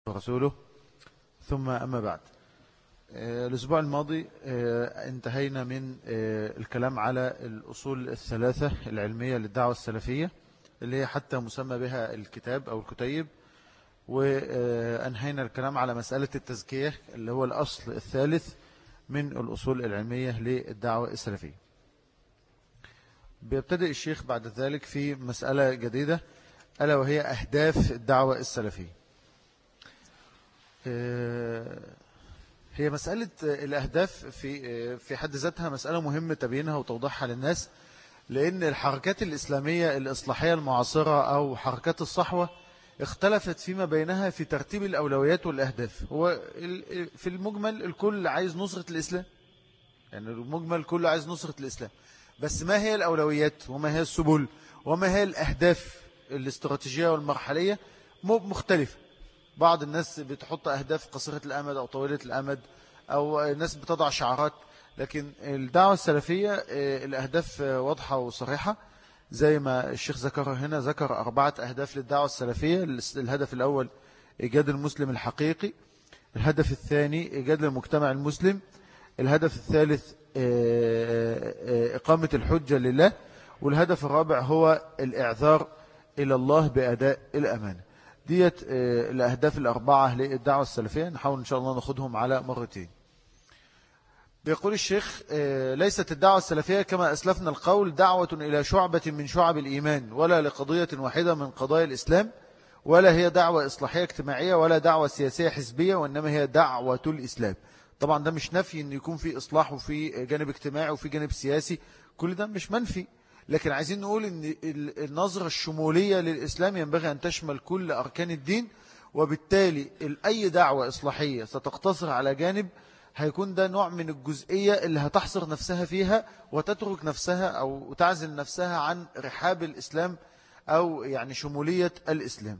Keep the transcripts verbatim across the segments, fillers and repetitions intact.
ورسوله ثم أما بعد. الأسبوع الماضي انتهينا من الكلام على الأصول الثلاثة العلمية للدعوة السلفية اللي هي حتى مسمى بها الكتاب أو الكتيب، وأنهينا الكلام على مسألة التزكية اللي هو الأصل الثالث من الأصول العلمية للدعوة السلفية. بيبتدئ الشيخ بعد ذلك في مسألة جديدة ألا وهي أهداف الدعوة السلفية. هي مسألة الأهداف في في حد ذاتها مسألة مهمة تبيينها وتوضيحها للناس، لأن الحركات الإسلامية الإصلاحية المعاصرة أو حركات الصحوة اختلفت فيما بينها في ترتيب الأولويات والأهداف. هو في المجمل الكل عايز نصرة الإسلام، يعني المجمل الكل عايز نصرة الإسلام، بس ما هي الأولويات وما هي السبل وما هي الأهداف الاستراتيجية والمرحلية مختلفة. بعض الناس بتحط أهداف قصيرة الأمد أو طويلة الأمد، أو الناس بتضع شعارات، لكن الدعوة السلفية الأهداف واضحة وصريحة زي ما الشيخ ذكر هنا. ذكر أربعة أهداف للدعوة السلفية. الهدف الأول إيجاد المسلم الحقيقي، الهدف الثاني إيجاد المجتمع المسلم، الهدف الثالث إقامة الحجة لله، والهدف الرابع هو الإعذار إلى الله بأداء الأمانة. ديت الأهداف الأربعة للدعوة السلفية، نحاول إن شاء الله ناخدهم على مرتين. بيقول الشيخ: ليست الدعوة السلفية كما أسلفنا القول دعوة إلى شعبة من شعب الإيمان، ولا لقضية واحدة من قضايا الإسلام، ولا هي دعوة إصلاحية اجتماعية، ولا دعوة سياسية حزبية، وإنما هي دعوة الإسلام. طبعا ده مش نفي أن يكون في إصلاح وفي جانب اجتماعي وفي جانب سياسي، كل ده مش منفي، لكن عايزين نقول أن النظرة الشمولية للإسلام ينبغي أن تشمل كل أركان الدين، وبالتالي أي دعوة إصلاحية ستقتصر على جانب هيكون ده نوع من الجزئية اللي هتحصر نفسها فيها وتترك نفسها أو تعزل نفسها عن رحاب الإسلام أو يعني شمولية الإسلام.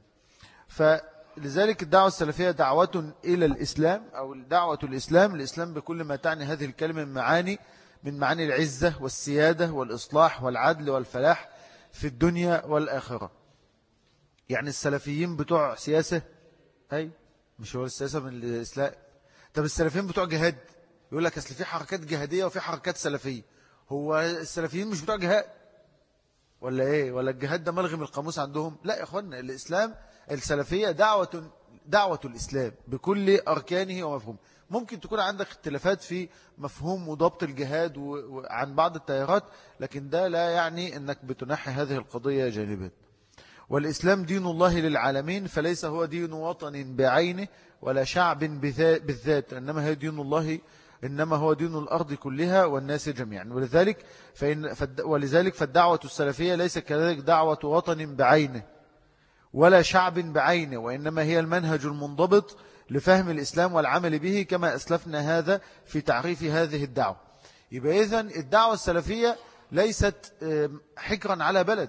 فلذلك الدعوة السلفية دعوة إلى الإسلام أو دعوة الإسلام، الإسلام بكل ما تعني هذه الكلمة من معاني من معاني العزة والسيادة والإصلاح والعدل والفلاح في الدنيا والآخرة. يعني السلفيين بتوع سياسة، أي مش هو السياسة من الإسلام. طب السلفيين بتوع جهاد، يقول لك أصل في حركات جهادية وفي حركات سلفية. هو السلفيين مش بتوع جهاد ولا إيه؟ ولا الجهاد ده ملغي من القاموس عندهم؟ لا يا أخوانا، الإسلام السلفية دعوة دعوة الإسلام بكل أركانه ومفهوم. ممكن تكون عندك اختلافات في مفهوم وضبط الجهاد عن بعض التيارات، لكن ده لا يعني أنك بتنحي هذه القضية جانبا. والإسلام دين الله للعالمين، فليس هو دين وطن بعينه ولا شعب بالذات، إنما هي دين الله، إنما هو دين الأرض كلها والناس جميعا. ولذلك فإن ولذلك فالدعوة السلفية ليس كذلك دعوة وطن بعينه ولا شعب بعينه، وإنما هي المنهج المنضبط لفهم الإسلام والعمل به، كما أسلفنا هذا في تعريف هذه الدعوة. يبقى إذن الدعوة السلفية ليست حكرا على بلد،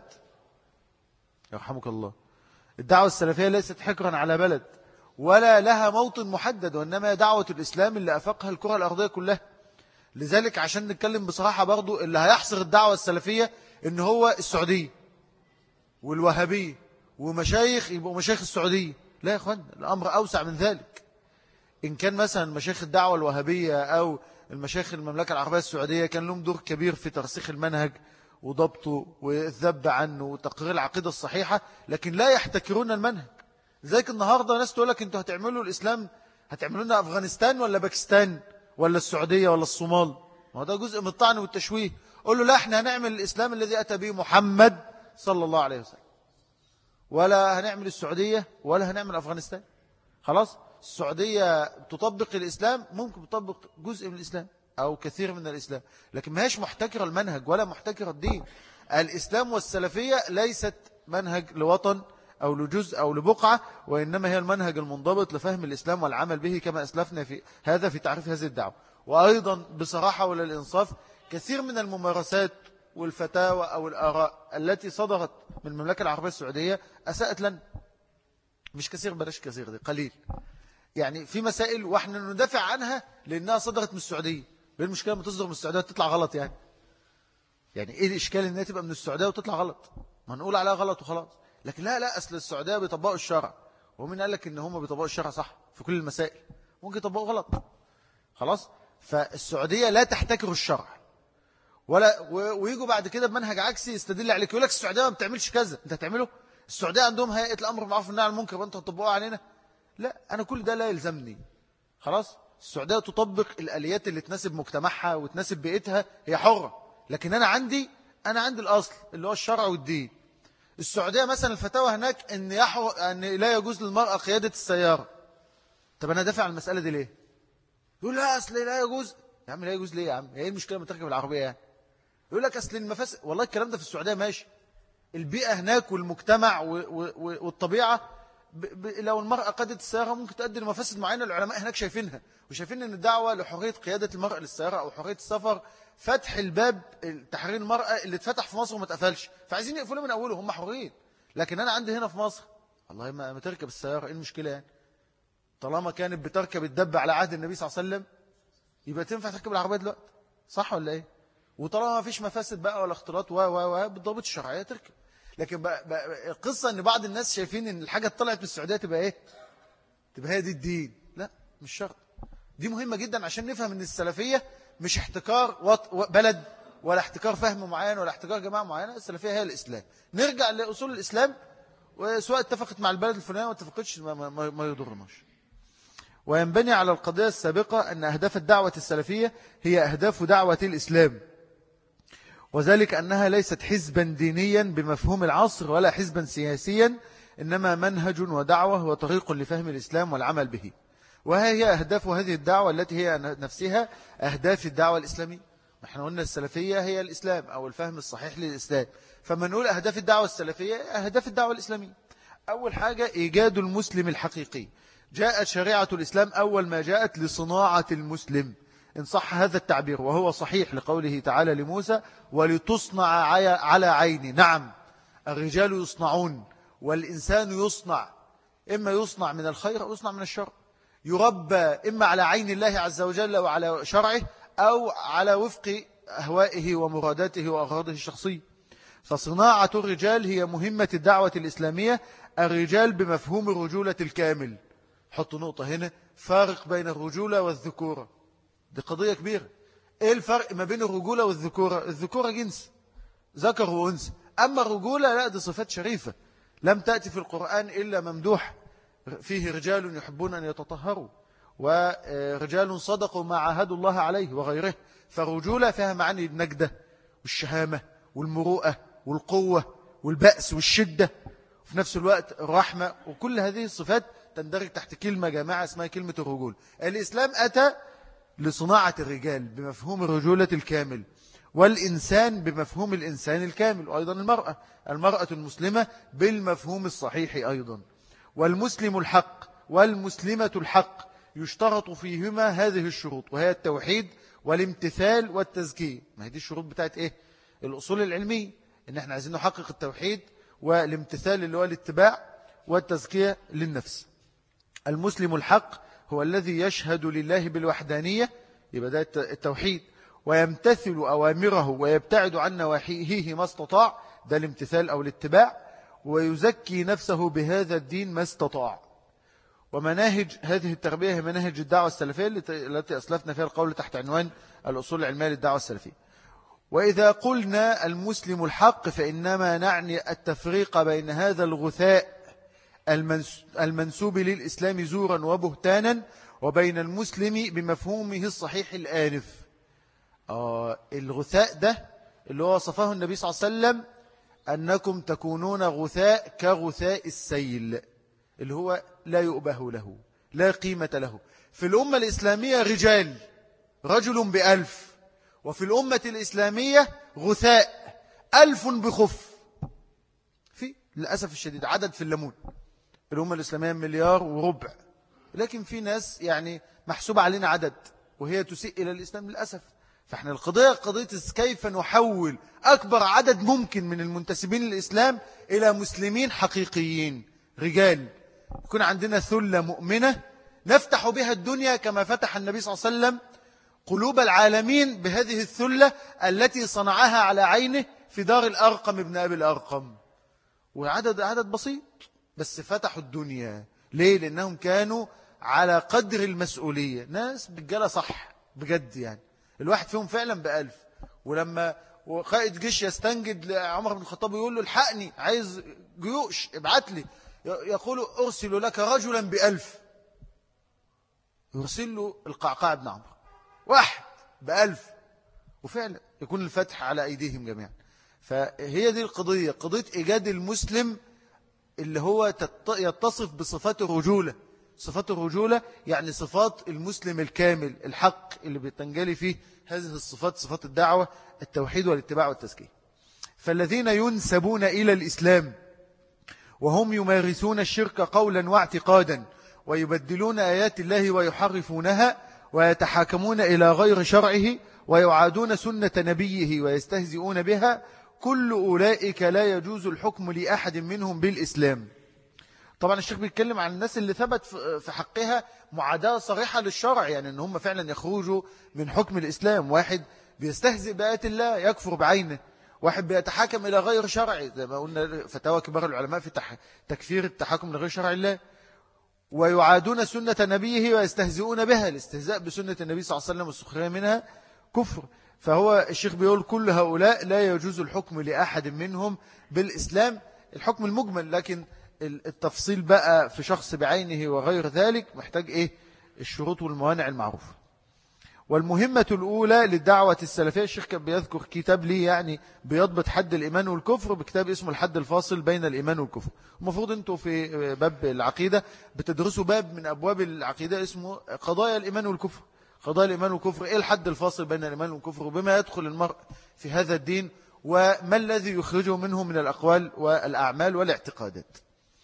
يرحمك الله. الدعوة السلفية ليست حكرا على بلد ولا لها موطن محدد، وإنما دعوة الإسلام اللي أفقها الكرة الأرضية كلها. لذلك عشان نتكلم بصراحة برضو، اللي هيحصر الدعوة السلفية إن هو السعودية والوهابية ومشايخ يبقوا مشايخ السعودية. لا يا أخوان، الأمر أوسع من ذلك. إن كان مثلا مشايخ الدعوة الوهابية أو المشايخ المملكة العربية السعودية كان لهم دور كبير في ترسيخ المنهج وضبطه والذب عنه وتقرير العقيدة الصحيحة، لكن لا يحتكرون المنهج. ذلك النهاردة ناس تقول لك انتوا هتعملوا الإسلام، هتعملوا لنا أفغانستان ولا باكستان ولا السعودية ولا الصومال؟ ما هو ده جزء من الطعن والتشويه. قول له لا، احنا هنعمل الإسلام الذي أتى به محمد صلى الله عليه وسلم، ولا هنعمل السعودية ولا هنعمل أفغانستان. خلاص، السعودية تطبق الإسلام، ممكن تطبق جزء من الإسلام أو كثير من الإسلام، لكن ما هيش محتكرة المنهج ولا محتكرة الدين. الإسلام والسلفية ليست منهج لوطن أو لجزء أو لبقعة، وإنما هي المنهج المنضبط لفهم الإسلام والعمل به، كما أسلفنا في هذا في تعريف هذه الدعوة. وأيضا بصراحة وللإنصاف، كثير من الممارسات والفتاوى أو الآراء التي صدرت من المملكة العربية السعودية أساءت لنا. مش كثير، بلاش كثير، دي قليل. يعني في مسائل وإحنا ندافع عنها لأنها صدرت من السعودية. بين المشكلة ما تصدر من السعودية تطلع غلط؟ يعني يعني إيه الإشكال إنها تبقى من السعودية وتطلع غلط؟ ما نقول عليها غلط وخلاص. لكن لا لا أصل السعودية بيطبقوا الشرع ومين قال لك ان هم بيطبقوا الشرع صح في كل المسائل؟ ممكن يطبقوا غلط. خلاص. فالسعودية لا تحتكر الشرع ولا ويجوا بعد كده بمنهج عكسي يستدل عليك، يقول لك السعودية ما بتعملش كذا، انت هتعمله؟ السعودية عندهم هيئة الامر بالمعروف والنهي عن المنكر وانت هتطبقوها علينا؟ لا، انا كل ده لا يلزمني. خلاص. السعودية تطبق الآليات اللي تناسب مجتمعها وتناسب بيئتها، هي حرة. لكن انا عندي انا عندي الاصل اللي هو الشرع والدين. السعودية مثلا الفتاوى هناك ان يحو... ان لا يجوز للمرأة قيادة السيارة. طب انا دافع عن المسألة دي ليه؟ يقول لا اصل لا يجوز. يا عم لا يجوز ليه يا عم؟ ايه المشكلة لما تركب العربية يعني؟ يقول لك اصل المفاسد. والله الكلام ده في السعودية ماشي، البيئة هناك والمجتمع و... و... والطبيعة ب... ب... لو المرأة قادت السيارة ممكن تؤدي لمفاسد معينة، العلماء هناك شايفينها وشايفين ان الدعوة لحرية قيادة المرأة للسيارة او حرية السفر فتح الباب تحرير المرأة اللي اتفتح في مصر وما اتقفلش، فعايزين يقفلوا من اوله، هم حرين. لكن انا عندي هنا في مصر والله ما تركب السيارة، ايه المشكلة يعني؟ طالما كانت بتركب الدب على عهد النبي صلى الله عليه وسلم يبقى تنفع تركب العربية دلوقتي، صح ولا ايه؟ وطالما ما فيش مفاسد بقى ولا اختلاط و و و بالضبط الشرعية تركب. لكن بقى بقى القصة ان بعض الناس شايفين ان الحاجة طلعت من السعودية تبقى ايه؟ تبقى هي دي الدين. لا، مش شرط. دي مهمة جدا عشان نفهم ان السلفية مش احتكار بلد ولا احتكار فهم معين ولا احتكار جماعة معينة. السلفية هي الإسلام. نرجع لأصول الإسلام، وسواء اتفقت مع البلد الفلانية وما اتفقتش ما, ما, ما يضرناش. وينبني على القضية السابقة أن أهداف الدعوة السلفية هي أهداف دعوة الإسلام، وذلك أنها ليست حزبا دينيا بمفهوم العصر ولا حزبا سياسيا، إنما منهج ودعوة وطريق لفهم الإسلام والعمل به. وها هي أهداف هذه الدعوة التي هي نفسها أهداف الدعوة الإسلامية. احنا قلنا السلفية هي الإسلام أو الفهم الصحيح للإسلام، فما نقول أهداف الدعوة السلفية أهداف الدعوة الإسلامية. أول حاجة إيجاد المسلم الحقيقي. جاءت شريعة الإسلام أول ما جاءت لصناعة المسلم إن صح هذا التعبير، وهو صحيح لقوله تعالى لموسى ولتصنع على عيني. نعم، الرجال يصنعون والإنسان يصنع، إما يصنع من الخير أو يصنع من الشر، يربى إما على عين الله عز وجل وعلى شرعه أو على وفق أهوائه ومراداته وأغراضه الشخصية. فصناعة الرجال هي مهمة الدعوة الإسلامية. الرجال بمفهوم الرجولة الكامل. حط نقطة هنا، فارق بين الرجولة والذكورة، دي قضية كبيرة. إيه الفرق ما بين الرجولة والذكورة؟ الذكورة جنس ذكر وأنثى، أما الرجولة لا، دي صفات شريفة لم تأتي في القرآن إلا ممدوح، فيه رجال يحبون أن يتطهروا ورجال صدقوا ما عاهدوا الله عليه وغيره. فالرجولة فيها معاني النجدة والشهامة والمروءة والقوة والبأس والشدة، وفي نفس الوقت الرحمة، وكل هذه الصفات تندرج تحت كلمة جماعة اسمها كلمة الرجول. الإسلام أتى لصناعة الرجال بمفهوم الرجولة الكامل، والإنسان بمفهوم الإنسان الكامل، وأيضا المرأة المرأة المسلمة بالمفهوم الصحيح أيضا. والمسلم الحق والمسلمة الحق يشترط فيهما هذه الشروط، وهي التوحيد والامتثال والتزكية. ما هي دي الشروط بتاعت إيه؟ الأصول العلمية، إن احنا عايزين نحقق التوحيد والامتثال اللي هو الاتباع والتزكية للنفس. المسلم الحق هو الذي يشهد لله بالوحدانية، يبقى ده التوحيد، ويمتثل أوامره ويبتعد عن نواهيه ما استطاع، ده الامتثال أو الاتباع، ويزكي نفسه بهذا الدين ما استطاع. ومناهج هذه التربية هي مناهج الدعوة السلفية التي أسلفنا فيها القول تحت عنوان الأصول العلمية للدعوة السلفية. وإذا قلنا المسلم الحق فإنما نعني التفريق بين هذا الغثاء المنسوب للإسلام زورا وبهتانا وبين المسلم بمفهومه الصحيح الآنف. آه الغثاء ده اللي هو وصفه النبي صلى الله عليه وسلم أنكم تكونون غثاء كغثاء السيل، اللي هو لا يؤبه له لا قيمة له. في الأمة الإسلامية رجال رجل بألف، وفي الأمة الإسلامية غثاء ألف بخف. في للأسف الشديد عدد في الليمون، الأمة الإسلامية مليار وربع، لكن في ناس يعني محسوب علينا عدد وهي تسيء إلى الإسلام للأسف. فإحنا القضية قضية كيف نحول أكبر عدد ممكن من المنتسبين للإسلام إلى مسلمين حقيقيين رجال، يكون عندنا ثلة مؤمنة نفتح بها الدنيا كما فتح النبي صلى الله عليه وسلم قلوب العالمين بهذه الثلة التي صنعها على عينه في دار الأرقم ابن أبي الأرقم. وعدد عدد بسيط بس فتحوا الدنيا ليه؟ لأنهم كانوا على قدر المسؤولية، ناس رجاله صح بجد، يعني الواحد فيهم فعلا بألف. ولما قائد جيش يستنجد لعمر بن الخطاب ويقول له الحقني عايز جيوش ابعت لي، يقول أرسل لك رجلا بألف، يرسل له القعقاع بن عمرو واحد بألف، وفعلا يكون الفتح على أيديهم جميعا. فهي دي القضية، قضية إيجاد المسلم اللي هو يتصف بصفات الرجولة. صفات الرجولة يعني صفات المسلم الكامل الحق اللي بتنجلي فيه هذه الصفات، صفات الدعوة، التوحيد والاتباع والتزكية. فالذين ينسبون إلى الإسلام وهم يمارسون الشرك قولا واعتقادا ويبدلون آيات الله ويحرفونها ويتحاكمون إلى غير شرعه ويعادون سنة نبيه ويستهزئون بها، كل أولئك لا يجوز الحكم لأحد منهم بالإسلام. طبعا الشيخ بيتكلم عن الناس اللي ثبت في حقها معاداة صريحة للشرع، يعني ان هم فعلا يخرجوا من حكم الإسلام. واحد بيستهزئ بآيات الله يكفر بعينه، واحد بيتحاكم إلى غير شرع، زي ما قلنا فتاوى كبار العلماء في تكفير التحاكم لغير شرع الله. ويعادون سنة نبيه ويستهزئون بها، الاستهزاء بسنة النبي صلى الله عليه وسلم والسخرية منها كفر. فهو الشيخ بيقول كل هؤلاء لا يجوز الحكم لأحد منهم بالإسلام، الحكم المجمل، لكن التفصيل بقى في شخص بعينه وغير ذلك محتاج إيه؟ الشروط والموانع المعروفة. والمهمة الأولى للدعوة السلفية، الشيخ كان بيذكر كتاب لي يعني بيضبط حد الإيمان والكفر بكتاب اسمه الحد الفاصل بين الإيمان والكفر. المفروض أنتوا في باب العقيدة بتدرسوا باب من أبواب العقيدة اسمه قضايا الإيمان والكفر. قضايا الإيمان والكفر، إيه الحد الفاصل بين الإيمان والكفر، وبما يدخل المرء في هذا الدين، وما الذي يخرجه منه من الأقوال والأعمال والاعتقادات.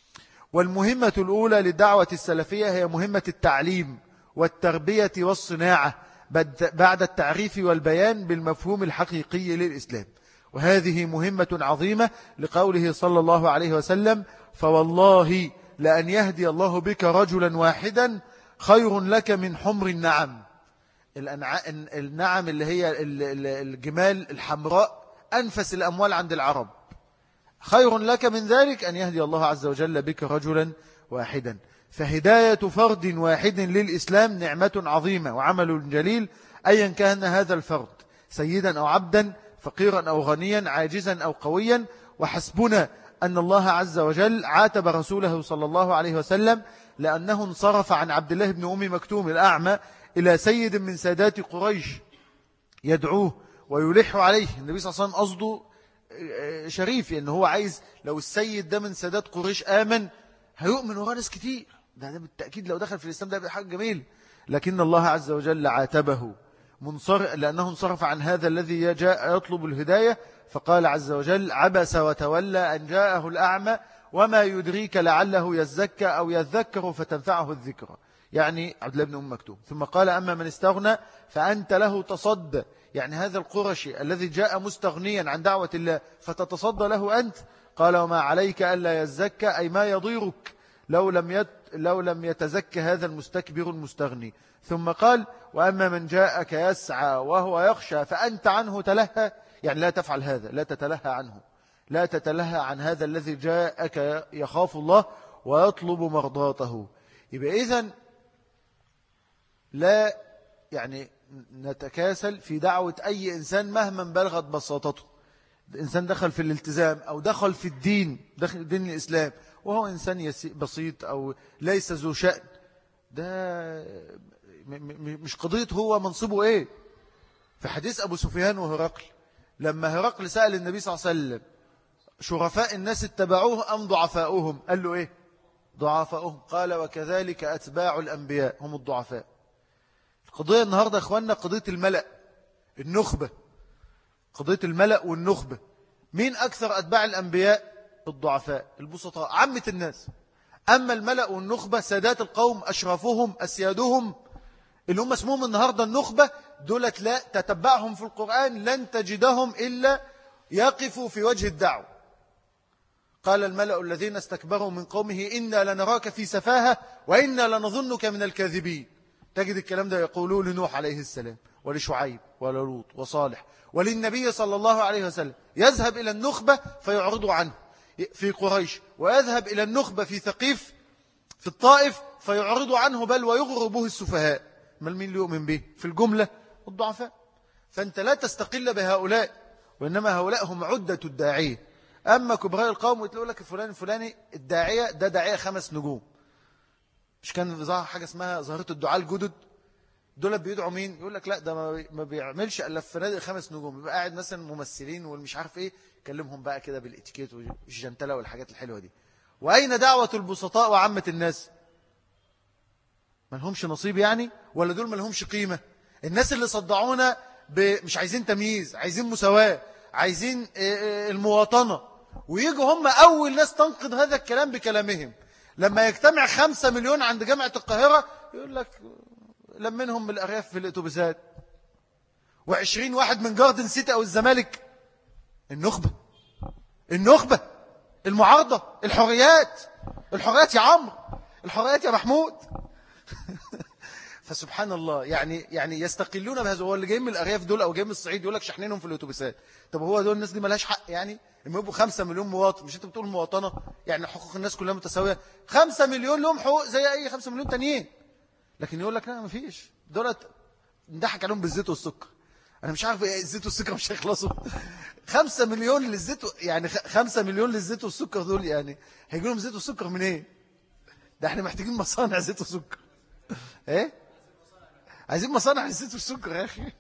والمهمة الأولى للدعوة السلفية هي مهمة التعليم والتربية والصناعة بعد التعريف والبيان بالمفهوم الحقيقي للإسلام. وهذه مهمة عظيمة لقوله صلى الله عليه وسلم: فوالله لأن يهدي الله بك رجلا واحدا خير لك من حمر النعم. النعم اللي هي الجمال الحمراء أنفس الأموال عند العرب، خير لك من ذلك أن يهدي الله عز وجل بك رجلا واحدا. فهداية فرد واحد للإسلام نعمة عظيمة وعمل جليل، أيا كان هذا الفرد سيدا أو عبدا، فقيرا أو غنيا، عاجزا أو قويا. وحسبنا أن الله عز وجل عاتب رسوله صلى الله عليه وسلم لأنه انصرف عن عبد الله بن أم مكتوم الأعمى إلى سيد من سادات قريش يدعوه ويلح عليه. النبي صلى الله عليه وسلم قصده شريف، إن هو عايز لو السيد ده من سادات قريش آمن هيؤمن وراه ناس كتير، ده, ده بالتأكيد لو دخل في الإسلام ده حاجة جميل. لكن الله عز وجل عاتبه منصرف لأنه انصرف عن هذا الذي جاء يطلب الهداية، فقال عز وجل: عبس وتولى أن جاءه الأعمى وما يدريك لعله يزكى أو يذكر فتنفعه الذكرى، يعني عبد الله بن أم مكتوم. ثم قال: أما من استغنى فأنت له تصدى، يعني هذا القرشي الذي جاء مستغنيا عن دعوة الله فتتصدى له أنت. قال: وما عليك ألا يزكى، أي ما يضيرك لو لم يت لو لم يتزكى هذا المستكبر المستغني. ثم قال: وأما من جاءك يسعى وهو يخشى فأنت عنه تلهى، يعني لا تفعل هذا، لا تتلهى عنه، لا تتلهى عن هذا الذي جاءك يخاف الله ويطلب مرضاته. يبقى إذن لا يعني نتكاسل في دعوة أي إنسان مهما بلغت بساطته. إنسان دخل في الالتزام أو دخل في الدين، دخل دين الإسلام وهو إنسان بسيط أو ليس ذو شأن، ده مش قضية هو منصبه إيه. في حديث أبو سفيان وهرقل، لما هرقل سأل النبي صلى الله عليه وسلم: شرفاء الناس اتبعوه أم ضعفاؤهم؟ قال له إيه؟ ضعفاؤهم. قال: وكذلك أتباع الأنبياء هم الضعفاء. القضية النهاردة أخواننا قضية الملأ، النخبة، قضية الملأ والنخبة. مين أكثر أتباع الأنبياء؟ الضعفاء البسطاء عامة الناس. أما الملأ والنخبة سادات القوم أشرافهم أسيادهم اللي هم اسمهم النهاردة النخبة، دولت لا تتبعهم في القرآن لن تجدهم إلا يقفوا في وجه الدعوة. قال الملأ الذين استكبروا من قومه إنا لنراك في سفاهة وإنا لنظنك من الكاذبين. تجد الكلام ده يقولوا لنوح عليه السلام ولشعيب وللوط وصالح وللنبي صلى الله عليه وسلم. يذهب إلى النخبة فيعرضوا عنه في قريش، ويذهب إلى النخبة في ثقيف في الطائف فيعرضوا عنه بل ويغرر به السفهاء. ما مين اللي يؤمن به في الجملة؟ الضعفاء. فأنت لا تستقل بهؤلاء، وإنما هؤلاء هم عدة الداعية. أما كبراء القوم وتقول لك الفلاني الفلاني الداعية ده داعية خمس نجوم. مش كان ظهر حاجة اسمها ظاهرة الدعاء الجدد؟ دول بيدعوا مين؟ يقول لك لا ده ما بيعملش إلا في فنادق خمس نجوم. يبقى قاعد مثلا ممثلين والمش عارف إيه، كلمهم بقى كده بالإتيكيت والجنتلة والحاجات الحلوة دي. وأين دعوة البسطاء وعامة الناس؟ ما لهمش نصيب يعني؟ ولا دول ما لهمش قيمة؟ الناس اللي صدعونا مش عايزين تمييز، عايزين مساواة، عايزين المواطنة، ويجوا هم أول ناس تنقض هذا الكلام بكلامهم. لما يجتمع خمسة مليون عند جامعة القاهرة يقول لك لمنهم من الأرياف في الأتوبيسات، وعشرين واحد من جاردن سيتي أو الزمالك. النخبة، النخبة، المعارضة، الحريات، الحريات يا عمرو، الحريات يا محمود. فسبحان الله، يعني يعني يستقلون بهذا. هو اللي جايين من الأرياف دول أو جايين من الصعيد يقول لك شحنينهم في الأتوبيسات. طب هو دول الناس دي مالهاش حق يعني؟ لما يبقوا خمسة مليون مواطن، مش أنت بتقول مواطنة يعني حقوق الناس كلها متساوية؟ خمسة مليون لهم حقوق زي أي خمسة مليون تانيين. لكن يقول لك لا ما فيش، دولت نضحك عليهم بالزيت والسكر. أنا مش عارف إيه الزيت والسكر مش هيخلصوا. خمسة مليون للزيت يعني خمسة مليون للزيت والسكر دول يعني هيجي لهم زيت والسكر منين؟ إيه؟ ده احنا محتاجين مصانع زيت وسكر. ايه؟ عايزين مصانع الزيت والسكر يا أخي.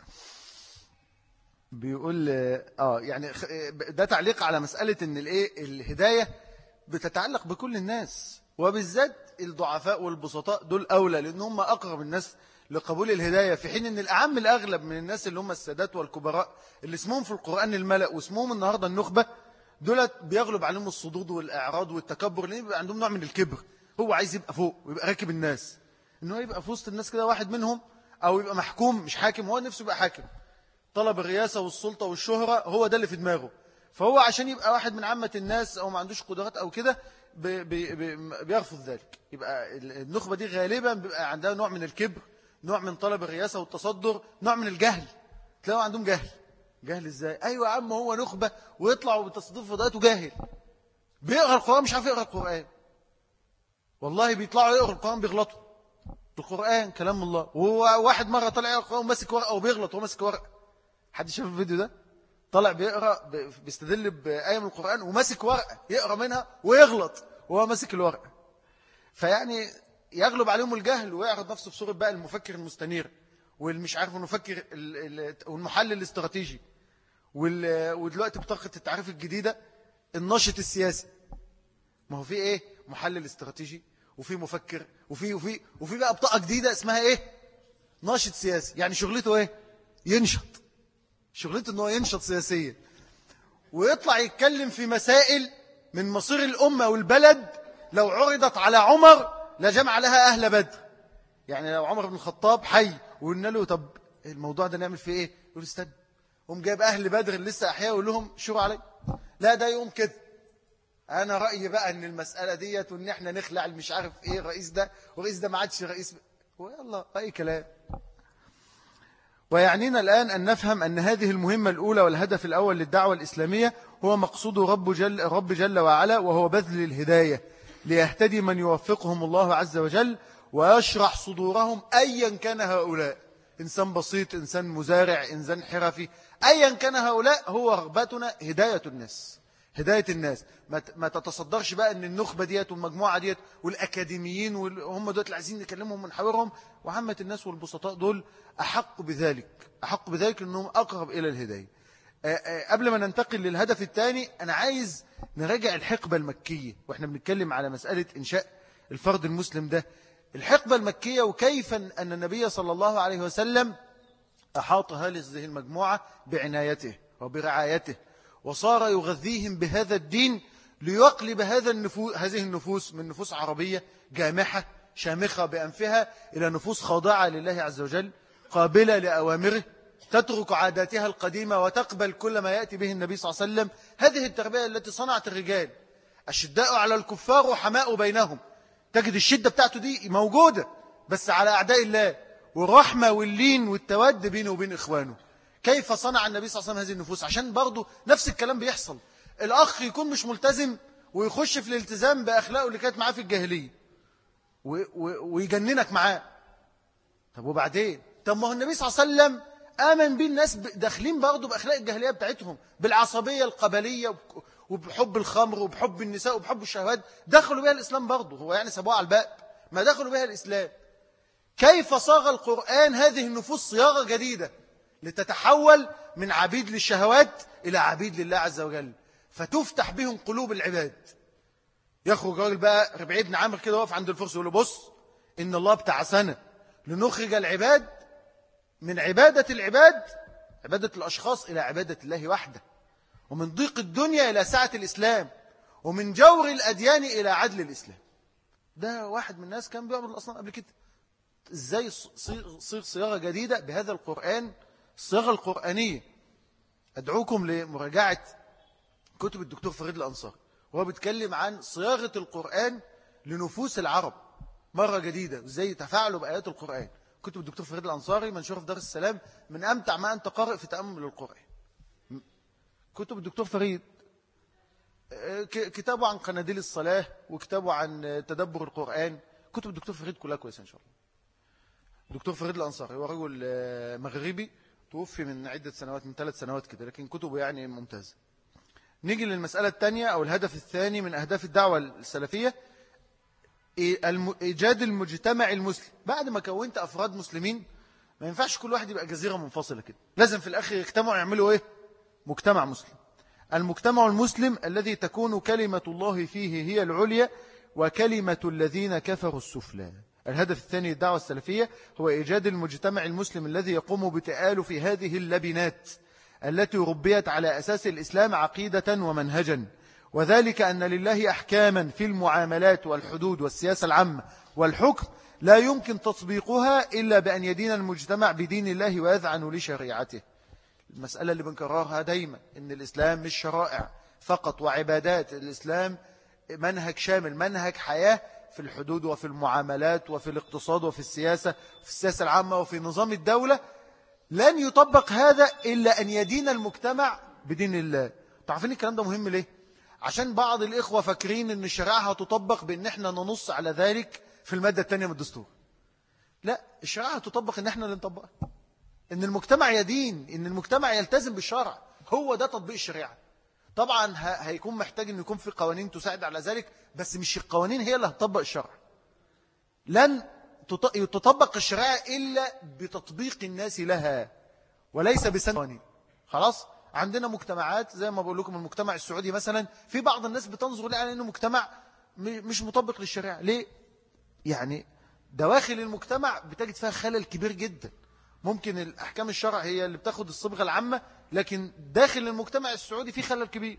بيقول آه يعني ده تعليق على مسألة إن الإيه الهداية بتتعلق بكل الناس، وبالذات الضعفاء والبسطاء دول أولى، لأن هم أقرب الناس لقبول الهداية، في حين أن الأعم الأغلب من الناس اللي هم السادات والكبراء اللي اسمهم في القرآن الملأ واسمهم النهاردة النخبة، دولت بيغلب عليهم الصدود والإعراض والتكبر، لأن بيبقى عندهم نوع من الكبر. هو عايز يبقى فوق ويبقى راكب الناس، إنه يبقى في وسط الناس كده واحد منهم، أو يبقى محكوم مش حاكم، هو نفسه يبقى حاكم. طلب الرئاسة والسلطة والشهرة هو ده اللي في دماغه. فهو عشان يبقى واحد من عامة الناس أو ما عندوش قدرات أو كده بي بي بيرفض ذلك. يبقى النخبة دي غالبا بيبقى عندها نوع من الكبر، نوع من طلب الرئاسة والتصدر، نوع من الجهل. تلاقوا عندهم جهل. جهل ازاي؟ أيوة يا عم هو نخبة ويطلعوا بالتصدير فضاءاته جاهل، بيقرأ القرآن مش عارف يقرأ القرآن. والله بيطلعوا يقرأ القرآن بيغلطوا. القرآن كلام الله، وهو واحد مرة طلع يقرأ القرآن وماسك ورقة وبيغلط وهو ماسك ورقة. حد شاف الفيديو ده؟ طلع بيقرأ بيستدل بآية من القرآن وماسك ورقة يقرأ منها ويغلط وهو ماسك الورقة. فيعني يغلب عليهم الجهل ويعرض نفسه في صورة بقى المفكر المستنير والمش عارف المفكر والمحلل الاستراتيجي، ودلوقتي بطاقة التعريف الجديدة الناشط السياسي. ما هو في ايه؟ محلل استراتيجي وفي مفكر وفي وفي وفي بقى بطاقة جديدة اسمها ايه؟ ناشط سياسي. يعني شغلته ايه؟ ينشط، شغلته انه ينشط سياسيا ويطلع يتكلم في مسائل من مصير الأمة والبلد لو عرضت على عمر لجمع لها أهل بدر. يعني لو عمر بن الخطاب حي وقلنا له طب الموضوع ده نعمل فيه ايه؟ يقول استنى، قوم جايب أهل بدر اللي لسه أحياء ويقول لهم شوروا علي. لا ده يقوم كده، أنا رأيي بقى أن المسألة ديت وأن احنا نخلع المش عارف ايه الرئيس ده والرئيس ده ما عادش رئيس، ويلا أي كلام. ويعنينا الآن أن نفهم أن هذه المهمة الأولى والهدف الأول للدعوة الإسلامية هو مقصود رب جل, رب جل وعلا، وهو بذل الهداية ليهتدي من يوفقهم الله عز وجل ويشرح صدورهم أيا كان هؤلاء، إنسان بسيط، إنسان مزارع، إنسان حرفي، أيا كان هؤلاء. هو رغبتنا هداية الناس، هداية الناس. ما تتصدرش بقى أن النخبة ديت والمجموعة ديت والأكاديميين وهم دول اللي عايزين نكلمهم ونحاورهم، وعامة الناس والبسطاء دول أحق بذلك، أحق بذلك لأنهم أقرب إلى الهداية. قبل ما ننتقل للهدف الثاني أنا عايز نراجع الحقبة المكية وإحنا بنتكلم على مسألة إنشاء الفرد المسلم ده. الحقبة المكية وكيف أن النبي صلى الله عليه وسلم أحاط هذه المجموعة بعنايته وبرعايته وصار يغذيهم بهذا الدين ليقلب هذا النفوس هذه النفوس من نفوس عربية جامحة شامخة بأنفها إلى نفوس خاضعة لله عز وجل، قابلة لأوامره، تترك عاداتها القديمة وتقبل كل ما يأتي به النبي صلى الله عليه وسلم. هذه التربية التي صنعت الرجال الشداء على الكفار وحماء بينهم. تجد الشدة بتاعته دي موجودة بس على أعداء الله، والرحمة واللين والتود بينه وبين إخوانه. كيف صنع النبي صلى الله عليه وسلم هذه النفوس؟ عشان برضو نفس الكلام بيحصل. الأخ يكون مش ملتزم ويخش في الالتزام بأخلاقه اللي كانت معاه في الجاهلية، ويجننك معاه. طب وبعدين؟ طب ما هو النبي صلى الله عليه وسلم آمن بيه الناس داخلين برضه بأخلاق الجاهلية بتاعتهم، بالعصبية القبلية وبحب الخمر وبحب النساء وبحب الشهوات، دخلوا بها الإسلام برضه. هو يعني سابوها على الباب؟ ما دخلوا بها الإسلام. كيف صاغ القرآن هذه النفوس صياغة جديدة لتتحول من عبيد للشهوات إلى عبيد لله عز وجل، فتفتح بهم قلوب العباد. يخرج راجل بقى ربيع بن عامر كده واقف عند الفرس يقول له بص، إن الله ابتعثنا لنخرج العباد من عبادة العباد، عبادة الأشخاص، إلى عبادة الله وحده، ومن ضيق الدنيا إلى سعة الإسلام، ومن جور الأديان إلى عدل الإسلام. ده واحد من الناس كان بيعبد الأصنام قبل كده. إزاي صيغ صياغة جديدة بهذا القرآن، الصياغة القرآنية؟ أدعوكم لمراجعة كتب الدكتور فريد الأنصاري، وهو بيتكلم عن صياغة القرآن لنفوس العرب مرة جديدة، وإزاي تفاعلوا بآيات القرآن. كتب الدكتور فريد الأنصاري منشورة في دار السلام، من أمتع ما أنت قارئ في تأمل القرآن. كتب الدكتور فريد، كتابه عن قناديل الصلاة، وكتابه عن تدبر القرآن. كتب الدكتور فريد كلها كويسة إن شاء الله. الدكتور فريد الأنصاري هو رجل مغربي توفي من عدة سنوات، من ثلاث سنوات كده، لكن كتبه يعني ممتازة. نيجي للمسألة الثانية أو الهدف الثاني من أهداف الدعوة السلفية، إيجاد المجتمع المسلم. بعد ما كونت أفراد مسلمين، ما ينفعش كل واحد يبقى جزيرة منفصلة كده، لازم في الآخر يجتمعوا يعملوا إيه؟ مجتمع مسلم. المجتمع المسلم الذي تكون كلمة الله فيه هي العليا وكلمة الذين كفروا السفلى. الهدف الثاني للدعوة السلفية هو إيجاد المجتمع المسلم الذي يقوم بتآلف هذه اللبنات التي ربيت على أساس الإسلام عقيدة ومنهجا، وذلك أن لله أحكاما في المعاملات والحدود والسياسة العامة والحكم لا يمكن تطبيقها إلا بأن يدين المجتمع بدين الله ويذعن لشريعته. المسألة اللي بنكررها دايما إن الإسلام مش شرائع فقط وعبادات، الإسلام منهج شامل، منهج حياة في الحدود وفي المعاملات وفي الاقتصاد وفي السياسة وفي السياسة العامة وفي نظام الدولة. لن يطبق هذا إلا أن يدين المجتمع بدين الله. تعرفين الكلام ده مهم ليه؟ عشان بعض الإخوة فاكرين أن الشريعة هتطبق بأن احنا ننص على ذلك في المادة الثانية من الدستور. لا، الشريعة هتطبق أن احنا اللي نطبقها، أن المجتمع يدين، أن المجتمع يلتزم بالشرع. هو ده تطبيق الشريعة. طبعا هيكون محتاج أن يكون في قوانين تساعد على ذلك، بس مش القوانين هي اللي هتطبق الشرع. لن تطبق الشريعة إلا بتطبيق الناس لها وليس بسن قوانين. خلاص، عندنا مجتمعات زي ما بقول لكم المجتمع السعودي مثلا، في بعض الناس بتنظر ليه على أنه مجتمع مش مطبق للشريعة. ليه؟ يعني دواخل المجتمع بتجد فيها خلل كبير جدا. ممكن الأحكام الشرع هي اللي بتاخد الصبغة العامة، لكن داخل المجتمع السعودي في خلل كبير.